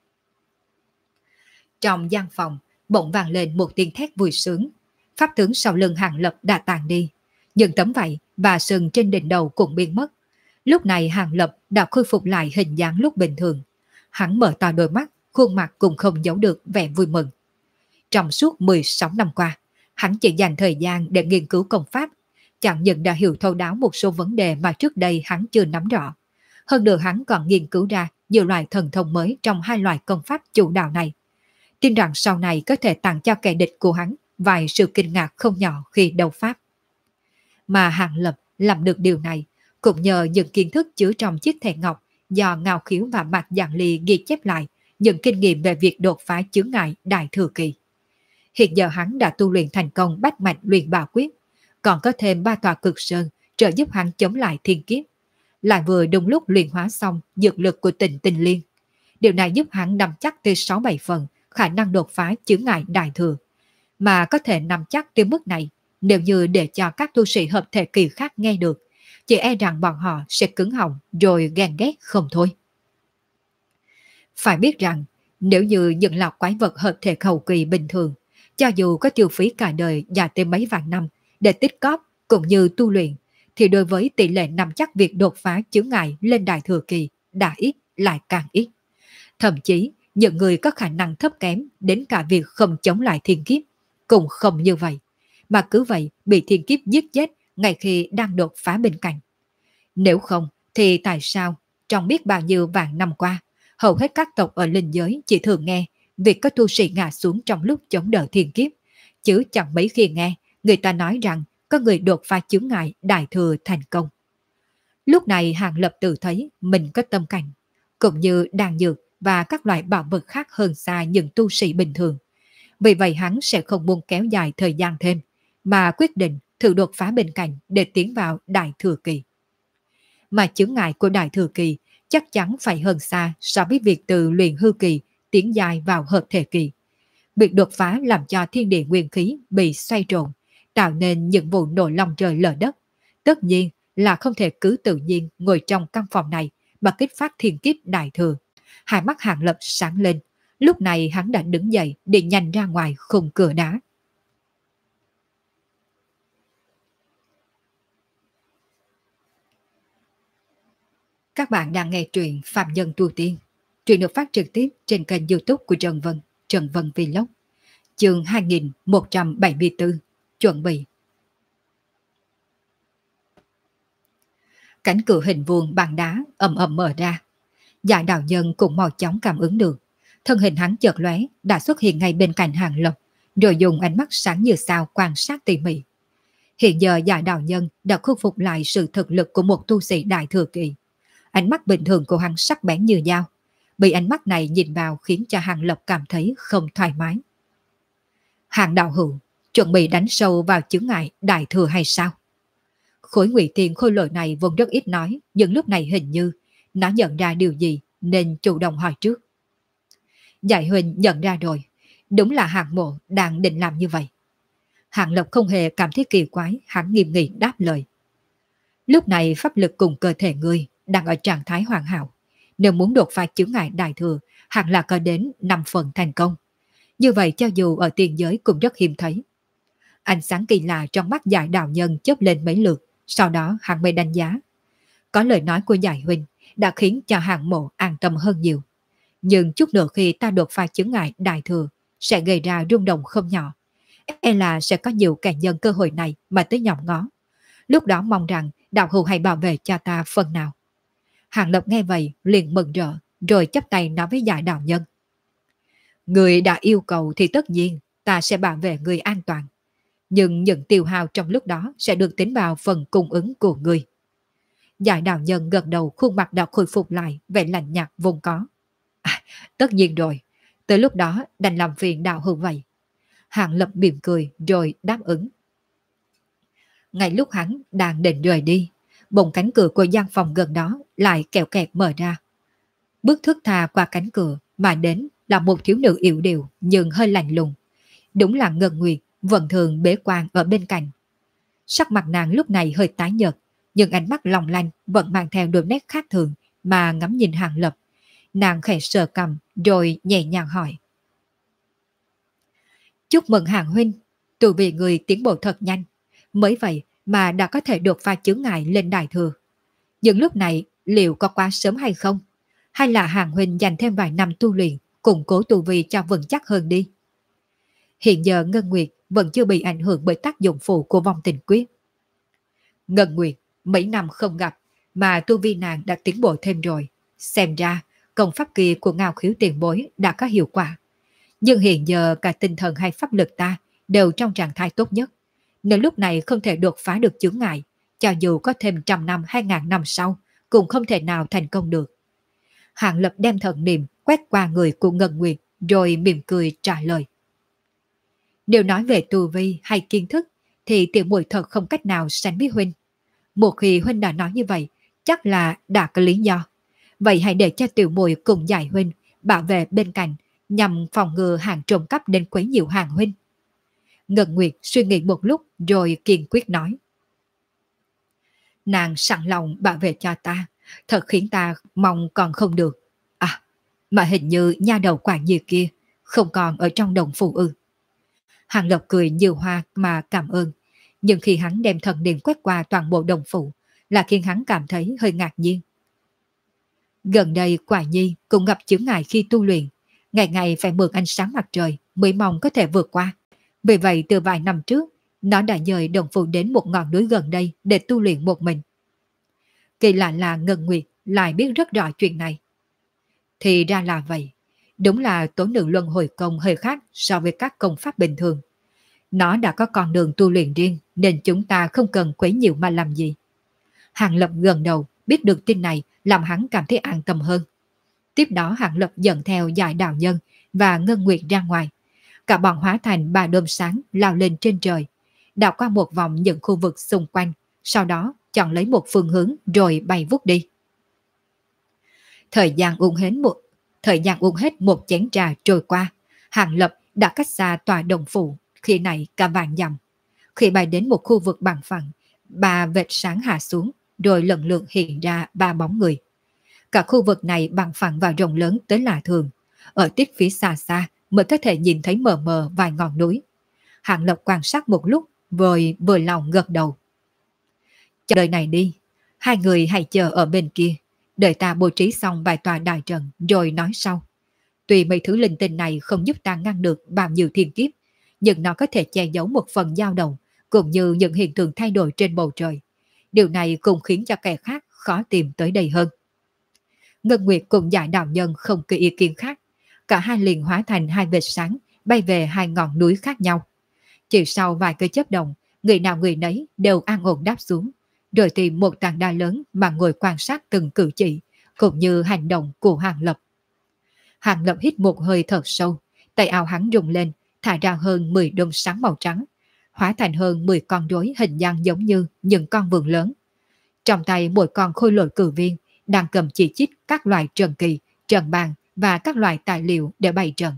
Trong gian phòng bỗng vang lên một tiếng thét vui sướng. Pháp tướng sau lưng Hàng Lập đã tàn đi. Những tấm vảy và sừng trên đỉnh đầu cũng biến mất. Lúc này Hàng Lập đã khôi phục lại hình dáng lúc bình thường. Hắn mở to đôi mắt, khuôn mặt cũng không giấu được vẻ vui mừng. Trong suốt 16 năm qua, hắn chỉ dành thời gian để nghiên cứu công pháp, chẳng những đã hiểu thấu đáo một số vấn đề mà trước đây hắn chưa nắm rõ. Hơn nữa hắn còn nghiên cứu ra nhiều loại thần thông mới trong hai loại công pháp chủ đạo này. Tin rằng sau này có thể tặng cho kẻ địch của hắn vài sự kinh ngạc không nhỏ khi đấu pháp. Mà Hàng Lập làm được điều này cũng nhờ những kiến thức chứa trong chiếc thẻ ngọc do Ngao Khiếu và Mạc Giảng Ly ghi chép lại những kinh nghiệm về việc đột phá chướng ngại đại thừa kỳ. Hiện giờ hắn đã tu luyện thành công bách mạch luyện bảo quyết, còn có thêm 3 tòa cực sơn trợ giúp hắn chống lại thiên kiếp. Lại vừa đúng lúc luyện hóa xong dược lực của Tịnh Tinh Liên. Điều này giúp hắn nắm chắc tới 6-7 phần khả năng đột phá chướng ngại đại thừa. mà có thể nắm chắc tới mức này. Nếu như để cho các tu sĩ hợp thể kỳ khác nghe được, chỉ e rằng bọn họ sẽ cứng họng rồi ghen ghét không thôi. Phải biết rằng, nếu như những loạt quái vật hợp thể hậu kỳ bình thường, cho dù có tiêu phí cả đời dài tới mấy vạn năm để tích cóp cũng như tu luyện, thì đối với tỷ lệ nắm chắc việc đột phá chướng ngại lên đại thừa kỳ đã ít lại càng ít. Thậm chí, những người có khả năng thấp kém đến cả việc không chống lại thiên kiếp cũng không như vậy, mà cứ vậy bị thiên kiếp giết chết ngay khi đang đột phá bên cạnh. Nếu không, thì tại sao trong biết bao nhiêu vạn năm qua, hầu hết các tộc ở linh giới chỉ thường nghe việc có tu sĩ ngã xuống trong lúc chống đỡ thiên kiếp, chứ chẳng mấy khi nghe người ta nói rằng có người đột phá chướng ngại đại thừa thành công. Lúc này Hàng Lập tự thấy mình có tâm cảnh, cũng như đan dược và các loại bảo vật khác hơn xa những tu sĩ bình thường. Vì vậy hắn sẽ không muốn kéo dài thời gian thêm, mà quyết định thử đột phá bên cạnh để tiến vào đại thừa kỳ. Mà chướng ngại của đại thừa kỳ chắc chắn phải hơn xa so với việc từ luyện hư kỳ tiến dài vào hợp thể kỳ. Việc đột phá làm cho thiên địa nguyên khí bị xoay trộn, tạo nên những vụ nổ lòng trời lở đất. Tất nhiên là không thể cứ tự nhiên ngồi trong căn phòng này mà kích phát thiên kiếp đại thừa. Hai mắt Hàng Lập sáng lên, lúc này hắn đã đứng dậy để nhanh ra ngoài khung cửa đá. Các bạn đang nghe truyện Phạm Nhân Tu Tiên. Truyện được phát trực tiếp trên kênh YouTube của Trần Vân Vlog. Chương 2174. Chuẩn bị. Cánh cửa hình vuông bằng đá ầm ầm mở ra. Dạ đạo nhân cũng mau chóng cảm ứng được. Thân hình hắn chợt lóe đã xuất hiện ngay bên cạnh Hàng Lập, rồi dùng ánh mắt sáng như sao quan sát tỉ mỉ. Hiện giờ dạ đạo nhân đã khôi phục lại sự thực lực của một tu sĩ đại thừa kỳ. Ánh mắt bình thường của hắn sắc bén như dao. Bị ánh mắt này nhìn vào khiến cho Hàng Lập cảm thấy không thoải mái. Hàng đạo hữu, chuẩn bị đánh sâu vào chướng ngại đại thừa hay sao? Khối ngụy tiền khôi lỗi này vốn rất ít nói, nhưng lúc này hình như nó nhận ra điều gì nên chủ động hỏi trước. Giải Huỳnh nhận ra rồi, đúng là Hàng Mộ đang định làm như vậy. Hàng Lập không hề cảm thấy kỳ quái, hắn nghiêm nghị đáp lời. Lúc này pháp lực cùng cơ thể ngươi đang ở trạng thái hoàn hảo. Nếu muốn đột phá chướng ngại đại thừa, hẳn là có đến 5 phần thành công. Như vậy cho dù ở tiền giới cũng rất hiếm thấy. Ánh sáng kỳ lạ trong mắt Giải đạo nhân chớp lên mấy lượt, sau đó hắn mới đánh giá. Có lời nói của Giải Huynh đã khiến cho Hàng Mộ an tâm hơn nhiều. Nhưng chút nữa khi ta đột phá chướng ngại đại thừa sẽ gây ra rung động không nhỏ. E là sẽ có nhiều kẻ nhân cơ hội này mà tới nhòm ngó. Lúc đó mong rằng đạo hữu hãy bảo vệ cho ta phần nào. Hàng Lập nghe vậy liền mừng rỡ, rồi chắp tay nói với Giải đạo nhân. Người đã yêu cầu thì tất nhiên ta sẽ bảo vệ người an toàn. Nhưng những tiêu hao trong lúc đó sẽ được tính vào phần cung ứng của người. Giải đạo nhân gật đầu, khuôn mặt đã khôi phục lại vẻ lạnh nhạt vốn có. Tất nhiên rồi, tới lúc đó đành làm phiền đạo hữu vậy. Hàng Lập mỉm cười rồi đáp ứng. Ngay lúc hắn đang định rời đi, bỗng cánh cửa của gian phòng gần đó lại kẹo kẹt mở ra. Bước thướt tha qua cánh cửa mà đến là một thiếu nữ yểu điệu nhưng hơi lạnh lùng. Đúng là Ngân Nguyệt vẫn thường bế quan ở bên cạnh. Sắc mặt nàng lúc này hơi tái nhợt, nhưng ánh mắt long lanh vẫn mang theo đôi nét khác thường mà ngắm nhìn Hàng Lập. Nàng khẽ sờ cằm rồi nhẹ nhàng hỏi. Chúc mừng Hàng huynh, tu vi người tiến bộ thật nhanh. Mới vậy mà đã có thể đột phá chướng ngại lên đại thừa. Nhưng lúc này liệu có quá sớm hay không? Hay là Hàng huynh dành thêm vài năm tu luyện, củng cố tu vi cho vững chắc hơn đi? Hiện giờ Ngân Nguyệt vẫn chưa bị ảnh hưởng bởi tác dụng phụ của vong tình quyết. Ngân Nguyệt mấy năm không gặp mà tu vi nàng đã tiến bộ thêm rồi. Xem ra công pháp kia của Ngao Khiếu tiền bối đã có hiệu quả. Nhưng hiện giờ cả tinh thần hay pháp lực ta đều trong trạng thái tốt nhất. Nếu lúc này không thể đột phá được chướng ngại, cho dù có thêm 100 năm hay ngàn năm sau, cũng không thể nào thành công được. Hàng Lập đem thần niệm quét qua người của Ngân Nguyệt, rồi mỉm cười trả lời. Nếu nói về tu vi hay kiến thức, thì tiểu muội thật không cách nào sánh với huynh. Một khi huynh đã nói như vậy, chắc là đã có lý do. Vậy hãy để cho tiểu muội cùng Giải huynh bảo vệ bên cạnh, nhằm phòng ngừa hàng trộm cắp đến quấy nhiễu Hàng huynh. Ngân Nguyệt suy nghĩ một lúc rồi kiên quyết nói. Nàng sẵn lòng bảo vệ cho ta, thật khiến ta mong còn không được. À, mà hình như nha đầu Quản Nhi kia không còn ở trong đồng phủ ư. Hàng Lập cười như hoa mà cảm ơn, nhưng khi hắn đem thần niệm quét qua toàn bộ đồng phủ là khiến hắn cảm thấy hơi ngạc nhiên. Gần đây Quản Nhi cũng gặp chướng ngại khi tu luyện, ngày ngày phải mượn ánh sáng mặt trời mới mong có thể vượt qua. Vì vậy từ vài năm trước, nó đã dời đồng phủ đến một ngọn núi gần đây để tu luyện một mình. Kỳ lạ là Ngân Nguyệt lại biết rất rõ chuyện này. Thì ra là vậy, đúng là tố nữ luân hồi công hơi khác so với các công pháp bình thường. Nó đã có con đường tu luyện riêng nên chúng ta không cần quấy nhiều mà làm gì. Hàng Lập gần đầu biết được tin này làm hắn cảm thấy an tâm hơn. Tiếp đó Hàng Lập dẫn theo Giải Đạo Nhân và Ngân Nguyệt ra ngoài. Cả bọn hóa thành ba đốm sáng lao lên trên trời, đảo qua một vòng những khu vực xung quanh, sau đó chọn lấy một phương hướng rồi bay vút đi. Thời gian uống hết một chén trà trôi qua, Hàng Lập đã cách xa tòa đồng phủ, khi này cả vạn dặm. Khi bay đến một khu vực bằng phẳng, ba vệt sáng hạ xuống, rồi lần lượt hiện ra ba bóng người. Cả khu vực này bằng phẳng và rộng lớn tới lạ thường. Ở tít phía xa xa mới có thể nhìn thấy mờ mờ vài ngọn núi. Hàng Lập quan sát một lúc, vừa lòng gật đầu. Chờ đợi này đi, hai người hãy chờ ở bên kia, đợi ta bố trí xong vài tòa đại trận rồi nói sau. Tuy mấy thứ linh tinh này không giúp ta ngăn được bao nhiêu thiên kiếp, nhưng nó có thể che giấu một phần dao động, cũng như những hiện tượng thay đổi trên bầu trời. Điều này cũng khiến cho kẻ khác khó tìm tới đây hơn. Ngân Nguyệt cùng Giải Đạo Nhân không có ý kiến khác. Cả hai liền hóa thành hai vệt sáng, bay về hai ngọn núi khác nhau. Chỉ sau vài cái chớp động, người nào người nấy đều an ổn đáp xuống, rồi tìm một tảng đá lớn mà ngồi quan sát từng cử chỉ, cũng như hành động của Hàng Lập. Hàng Lập hít một hơi thật sâu, tay áo hắn rung lên, thả ra hơn 10 đốm sáng màu trắng, hóa thành hơn 10 con rối hình dáng giống như những con vượn lớn. Trong tay mỗi con khôi lỗi cử viên đang cầm chỉ chít các loại trận kỳ, trận bàn và các loại tài liệu để bày trận.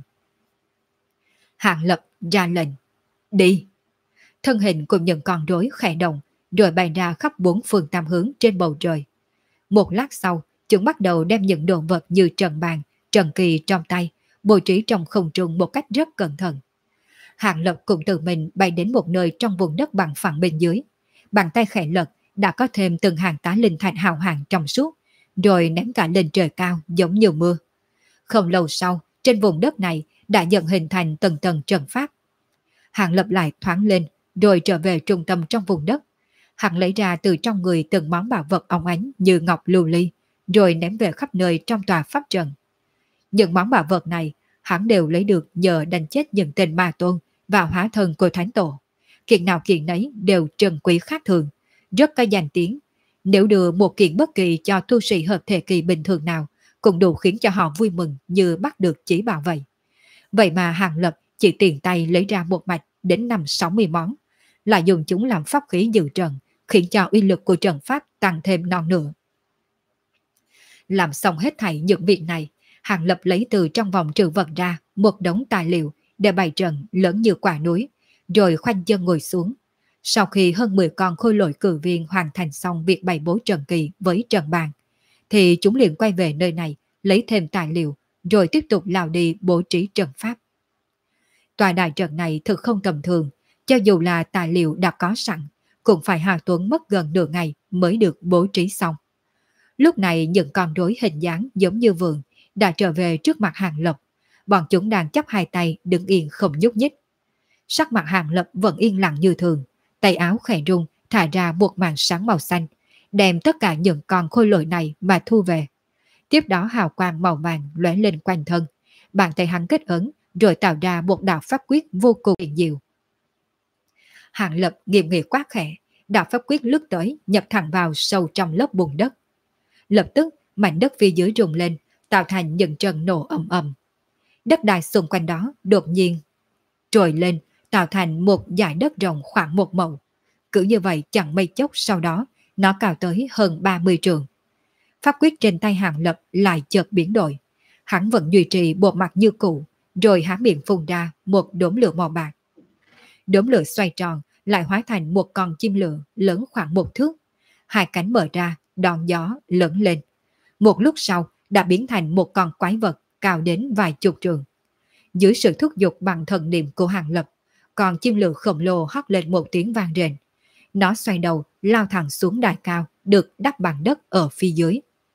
Hàng Lập ra lệnh, đi. Thân hình của những con rối khẽ động, rồi bay ra khắp bốn phương tám hướng trên bầu trời. Một lát sau, chúng bắt đầu đem những đồ vật như trận bàn, trận kỳ trong tay, bố trí trong không trung một cách rất cẩn thận. Hàng Lập cũng tự mình bay đến một nơi trong vùng đất bằng phẳng bên dưới. Bàn tay khẽ lật, đã có thêm từng hàng tá linh thạch hào hạng trong suốt, rồi ném cả lên trời cao giống như mưa. Không lâu sau, trên vùng đất này đã dần hình thành tầng tầng trận pháp. Hàng Lập lại thoáng lên, rồi trở về trung tâm trong vùng đất. Hắn lấy ra từ trong người từng món bảo vật óng ánh như ngọc lưu ly, rồi ném về khắp nơi trong tòa pháp trận. Những món bảo vật này hắn đều lấy được nhờ đánh chết những tên ma tôn và hóa thân của thánh tổ. Kiện nào kiện nấy đều trân quý khác thường, rất có danh tiếng. Nếu đưa một kiện bất kỳ cho tu sĩ hợp thể kỳ bình thường nào, cũng đủ khiến cho họ vui mừng như bắt được chỉ bảo vậy. Vậy mà Hàng Lập chỉ tiền tay lấy ra một mạch đến 50-60 món, lại dùng chúng làm pháp khí dự trận, khiến cho uy lực của trận pháp tăng thêm non nữa. Làm xong hết thảy những việc này, Hàng Lập lấy từ trong vòng trữ vật ra một đống tài liệu để bày trận lớn như quả núi, rồi khoanh chân ngồi xuống. Sau khi hơn 10 con khôi lỗi cử viên hoàn thành xong việc bày bố trận kỳ với trận bàn, thì chúng liền quay về nơi này lấy thêm tài liệu, rồi tiếp tục lao đi bố trí trận pháp. Tòa đại trận này thực không tầm thường, cho dù là tài liệu đã có sẵn, cũng phải Hà Tuấn mất gần nửa ngày mới được bố trí xong. Lúc này những con rối hình dáng giống như vườn đã trở về trước mặt Hàng Lập. Bọn chúng đang chắp hai tay đứng yên không nhúc nhích. Sắc mặt Hàng Lập vẫn yên lặng như thường, tay áo khẽ rung thả ra một màn sáng màu xanh, đem tất cả những con khôi lỗi này mà thu về. Tiếp đó hào quang màu vàng lóe lên quanh thân, bàn tay hắn kết ấn rồi tạo ra một đạo pháp quyết vô cùng huyền diệu. Hàng Lập nghiêm nghị quát khẽ, đạo pháp quyết lướt tới nhập thẳng vào sâu trong lớp bùn đất. Lập tức mảnh đất phía dưới rung lên, tạo thành những trận nổ ầm ầm. Đất đai xung quanh đó đột nhiên trồi lên, tạo thành một dải đất rộng khoảng 1 mẫu. Cứ như vậy chẳng mấy chốc sau đó, nó cao tới hơn 30 trượng. Pháp quyết trên tay Hàng Lập lại chợt biến đổi. Hắn vẫn duy trì bộ mặt như cũ, rồi há miệng phun ra một đốm lửa màu bạc. đốm lửa xoay tròn lại hóa thành một con chim lửa lớn khoảng 1 thước. Hai cánh mở ra, đón gió lớn lên. Một lúc sau đã biến thành một con quái vật cao đến vài chục trượng. Dưới sự thúc giục bằng thần niệm của Hàng Lập, con chim lửa khổng lồ hót lên một tiếng vang rền. Nó xoay đầu lao thẳng xuống đài cao được đắp bằng đất ở phía dưới.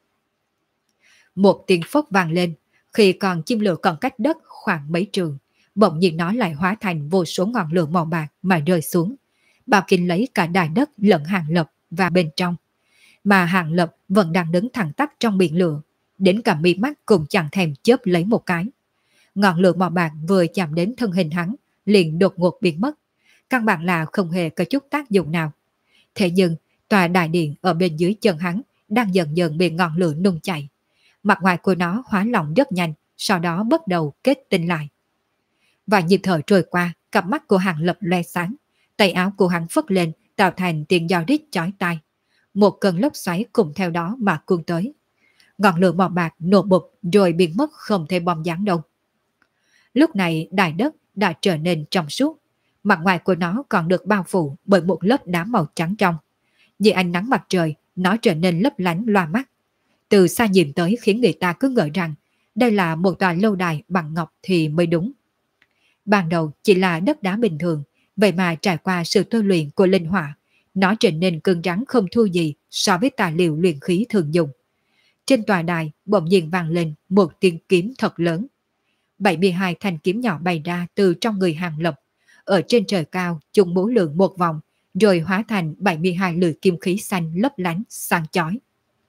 Một tiếng phốc vang lên, khi con chim lửa còn cách đất khoảng mấy trường, bỗng nhiên nó lại hóa thành vô số ngọn lửa màu bạc mà rơi xuống, bao kín lấy cả đài đất lẫn Hàng Lập và bên trong. Mà Hàng Lập vẫn đang đứng thẳng tắp trong biển lửa, đến cả mí mắt cũng chẳng thèm chớp lấy một cái. Ngọn lửa màu bạc vừa chạm đến thân hình hắn, liền đột ngột biến mất, căn bản là không hề có chút tác dụng nào. Thế nhưng tòa đại điện ở bên dưới chân hắn đang dần dần bị ngọn lửa nung chảy. Mặt ngoài của nó hóa lỏng rất nhanh, sau đó bắt đầu kết tinh lại. Và nhịp thở trôi qua, cặp mắt của Hàng Lập loe sáng, tay áo của hắn phất lên tạo thành tiếng gió rít chói tai. Một cơn lốc xoáy cùng theo đó mà cuốn tới. Ngọn lửa màu bạc nổ bụp rồi biến mất không thấy bom dáng đâu. Lúc này đài đất đã trở nên trong suốt, mặt ngoài của nó còn được bao phủ bởi một lớp đá màu trắng trong. Dưới ánh nắng mặt trời, nó trở nên lấp lánh loa mắt. Từ xa nhìn tới khiến người ta cứ ngỡ rằng đây là một tòa lâu đài bằng ngọc thì mới đúng. Ban đầu chỉ là đất đá bình thường, vậy mà trải qua sự tôi luyện của linh hỏa, nó trở nên cứng rắn không thua gì so với tài liệu luyện khí thường dùng. Trên tòa đài bỗng nhiên vang lên một tiếng kiếm thật lớn. 72 thanh kiếm nhỏ bay ra từ trong người Hàng Lập, ở trên trời cao chúng múa lượn một vòng, rồi hóa thành 72 lưỡi kim khí xanh lấp lánh sáng chói.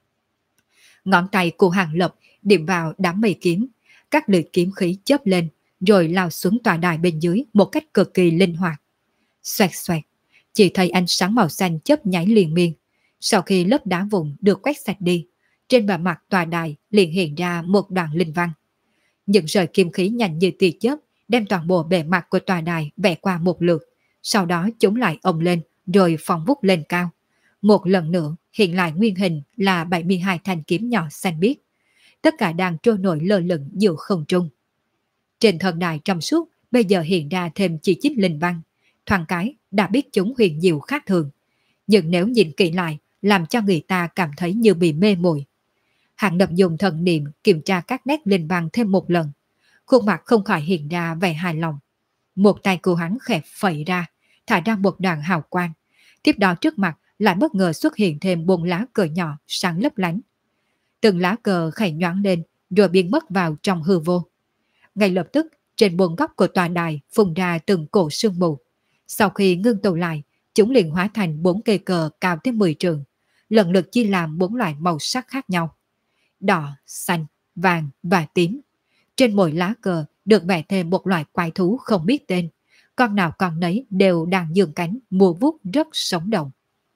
Ngón tay của Hàng Lập điểm vào đám mây kiếm, các lưỡi kiếm khí chớp lên, rồi lao xuống tòa đài bên dưới một cách cực kỳ linh hoạt. Xoẹt xoẹt, chỉ thấy ánh sáng màu xanh chớp nháy liền miên. Sau khi lớp đá vụn được quét sạch đi, trên bề mặt tòa đài liền hiện ra một đoạn linh văn. Những rời kim khí nhanh như tia chớp đem toàn bộ bề mặt của tòa đài vẽ qua một lượt, sau đó chúng lại ồng lên rồi phóng vút lên cao. Một lần nữa hiện lại nguyên hình là 72 thanh kiếm nhỏ xanh biếc, tất cả đang trôi nổi lơ lửng giữa không trung. Trên thần đài trong suốt bây giờ hiện ra thêm chỉ chít linh văn, thoáng cái đã biết chúng huyền diệu khác thường, nhưng nếu nhìn kỹ lại làm cho người ta cảm thấy như bị mê muội. Hàng Lập dùng thần niệm kiểm tra các nét linh văn thêm một lần, khuôn mặt không khỏi hiện ra vẻ hài lòng. Một tay của hắn khẽ phẩy ra, thả ra một đoàn hào quang. Tiếp đó trước mặt lại bất ngờ xuất hiện thêm 4 lá cờ nhỏ sáng lấp lánh. Từng lá cờ khẽ nhoáng lên rồi biến mất vào trong hư vô. Ngay lập tức trên 4 góc của tòa đài phun ra từng cổ sương mù. Sau khi ngưng tụ lại, chúng liền hóa thành 4 cây cờ cao tới 10 trượng, lần lượt chia làm 4 loại màu sắc khác nhau: đỏ, xanh, vàng và tím. Trên mỗi lá cờ được vẽ thêm một loại quái thú không biết tên, con nào con nấy đều đang giương cánh múa vuốt rất sống động.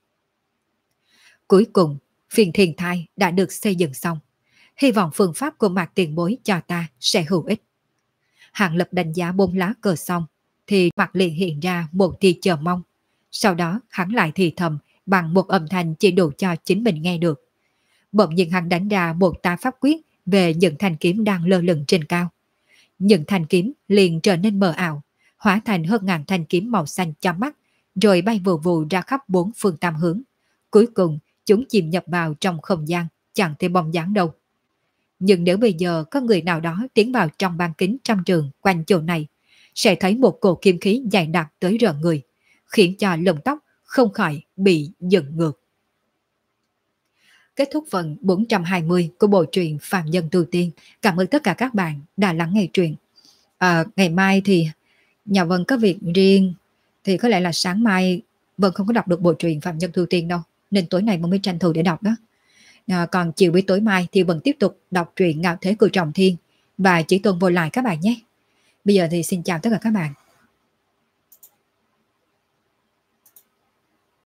Cuối cùng, phiên thiên thai đã được xây dựng xong. Hy vọng phương pháp của Mạc Tiền Bối cho ta sẽ hữu ích. Hàng Lập đánh giá 4 lá cờ xong, thì mặt liền hiện ra một tia chờ mong. Sau đó hắn lại thì thầm bằng một âm thanh chỉ đủ cho chính mình nghe được. Bỗng nhiên hắn đánh ra một tá pháp quyết về những thanh kiếm đang lơ lửng trên cao. Những thanh kiếm liền trở nên mờ ảo, hóa thành hơn ngàn thanh kiếm màu xanh chói mắt, rồi bay vù vù ra khắp 4 phương tám hướng. Cuối cùng chúng chìm nhập vào trong không gian, chẳng thấy bóng dáng đâu. Nhưng nếu bây giờ có người nào đó tiến vào trong ban kính trăm trường quanh chỗ này, sẽ thấy một cổ kim khí dày đặc tới rợn người, khiến cho lông tóc không khỏi bị dựng ngược. Kết thúc phần 420 của bộ truyện Phàm Nhân Tu Tiên. Cảm ơn tất cả các bạn đã lắng nghe truyện. Ngày mai thì nhà Vân có việc riêng, thì có lẽ là sáng mai Vân không có đọc được bộ truyện Phàm Nhân Tu Tiên đâu, nên tối nay Vân mới tranh thủ để đọc đó. Còn chiều với tối mai thì Vân tiếp tục đọc truyện Ngạo Thế Của Trọng Thiên và Chỉ Tôn Vô Lại các bạn nhé. Bây giờ thì xin chào tất cả các bạn.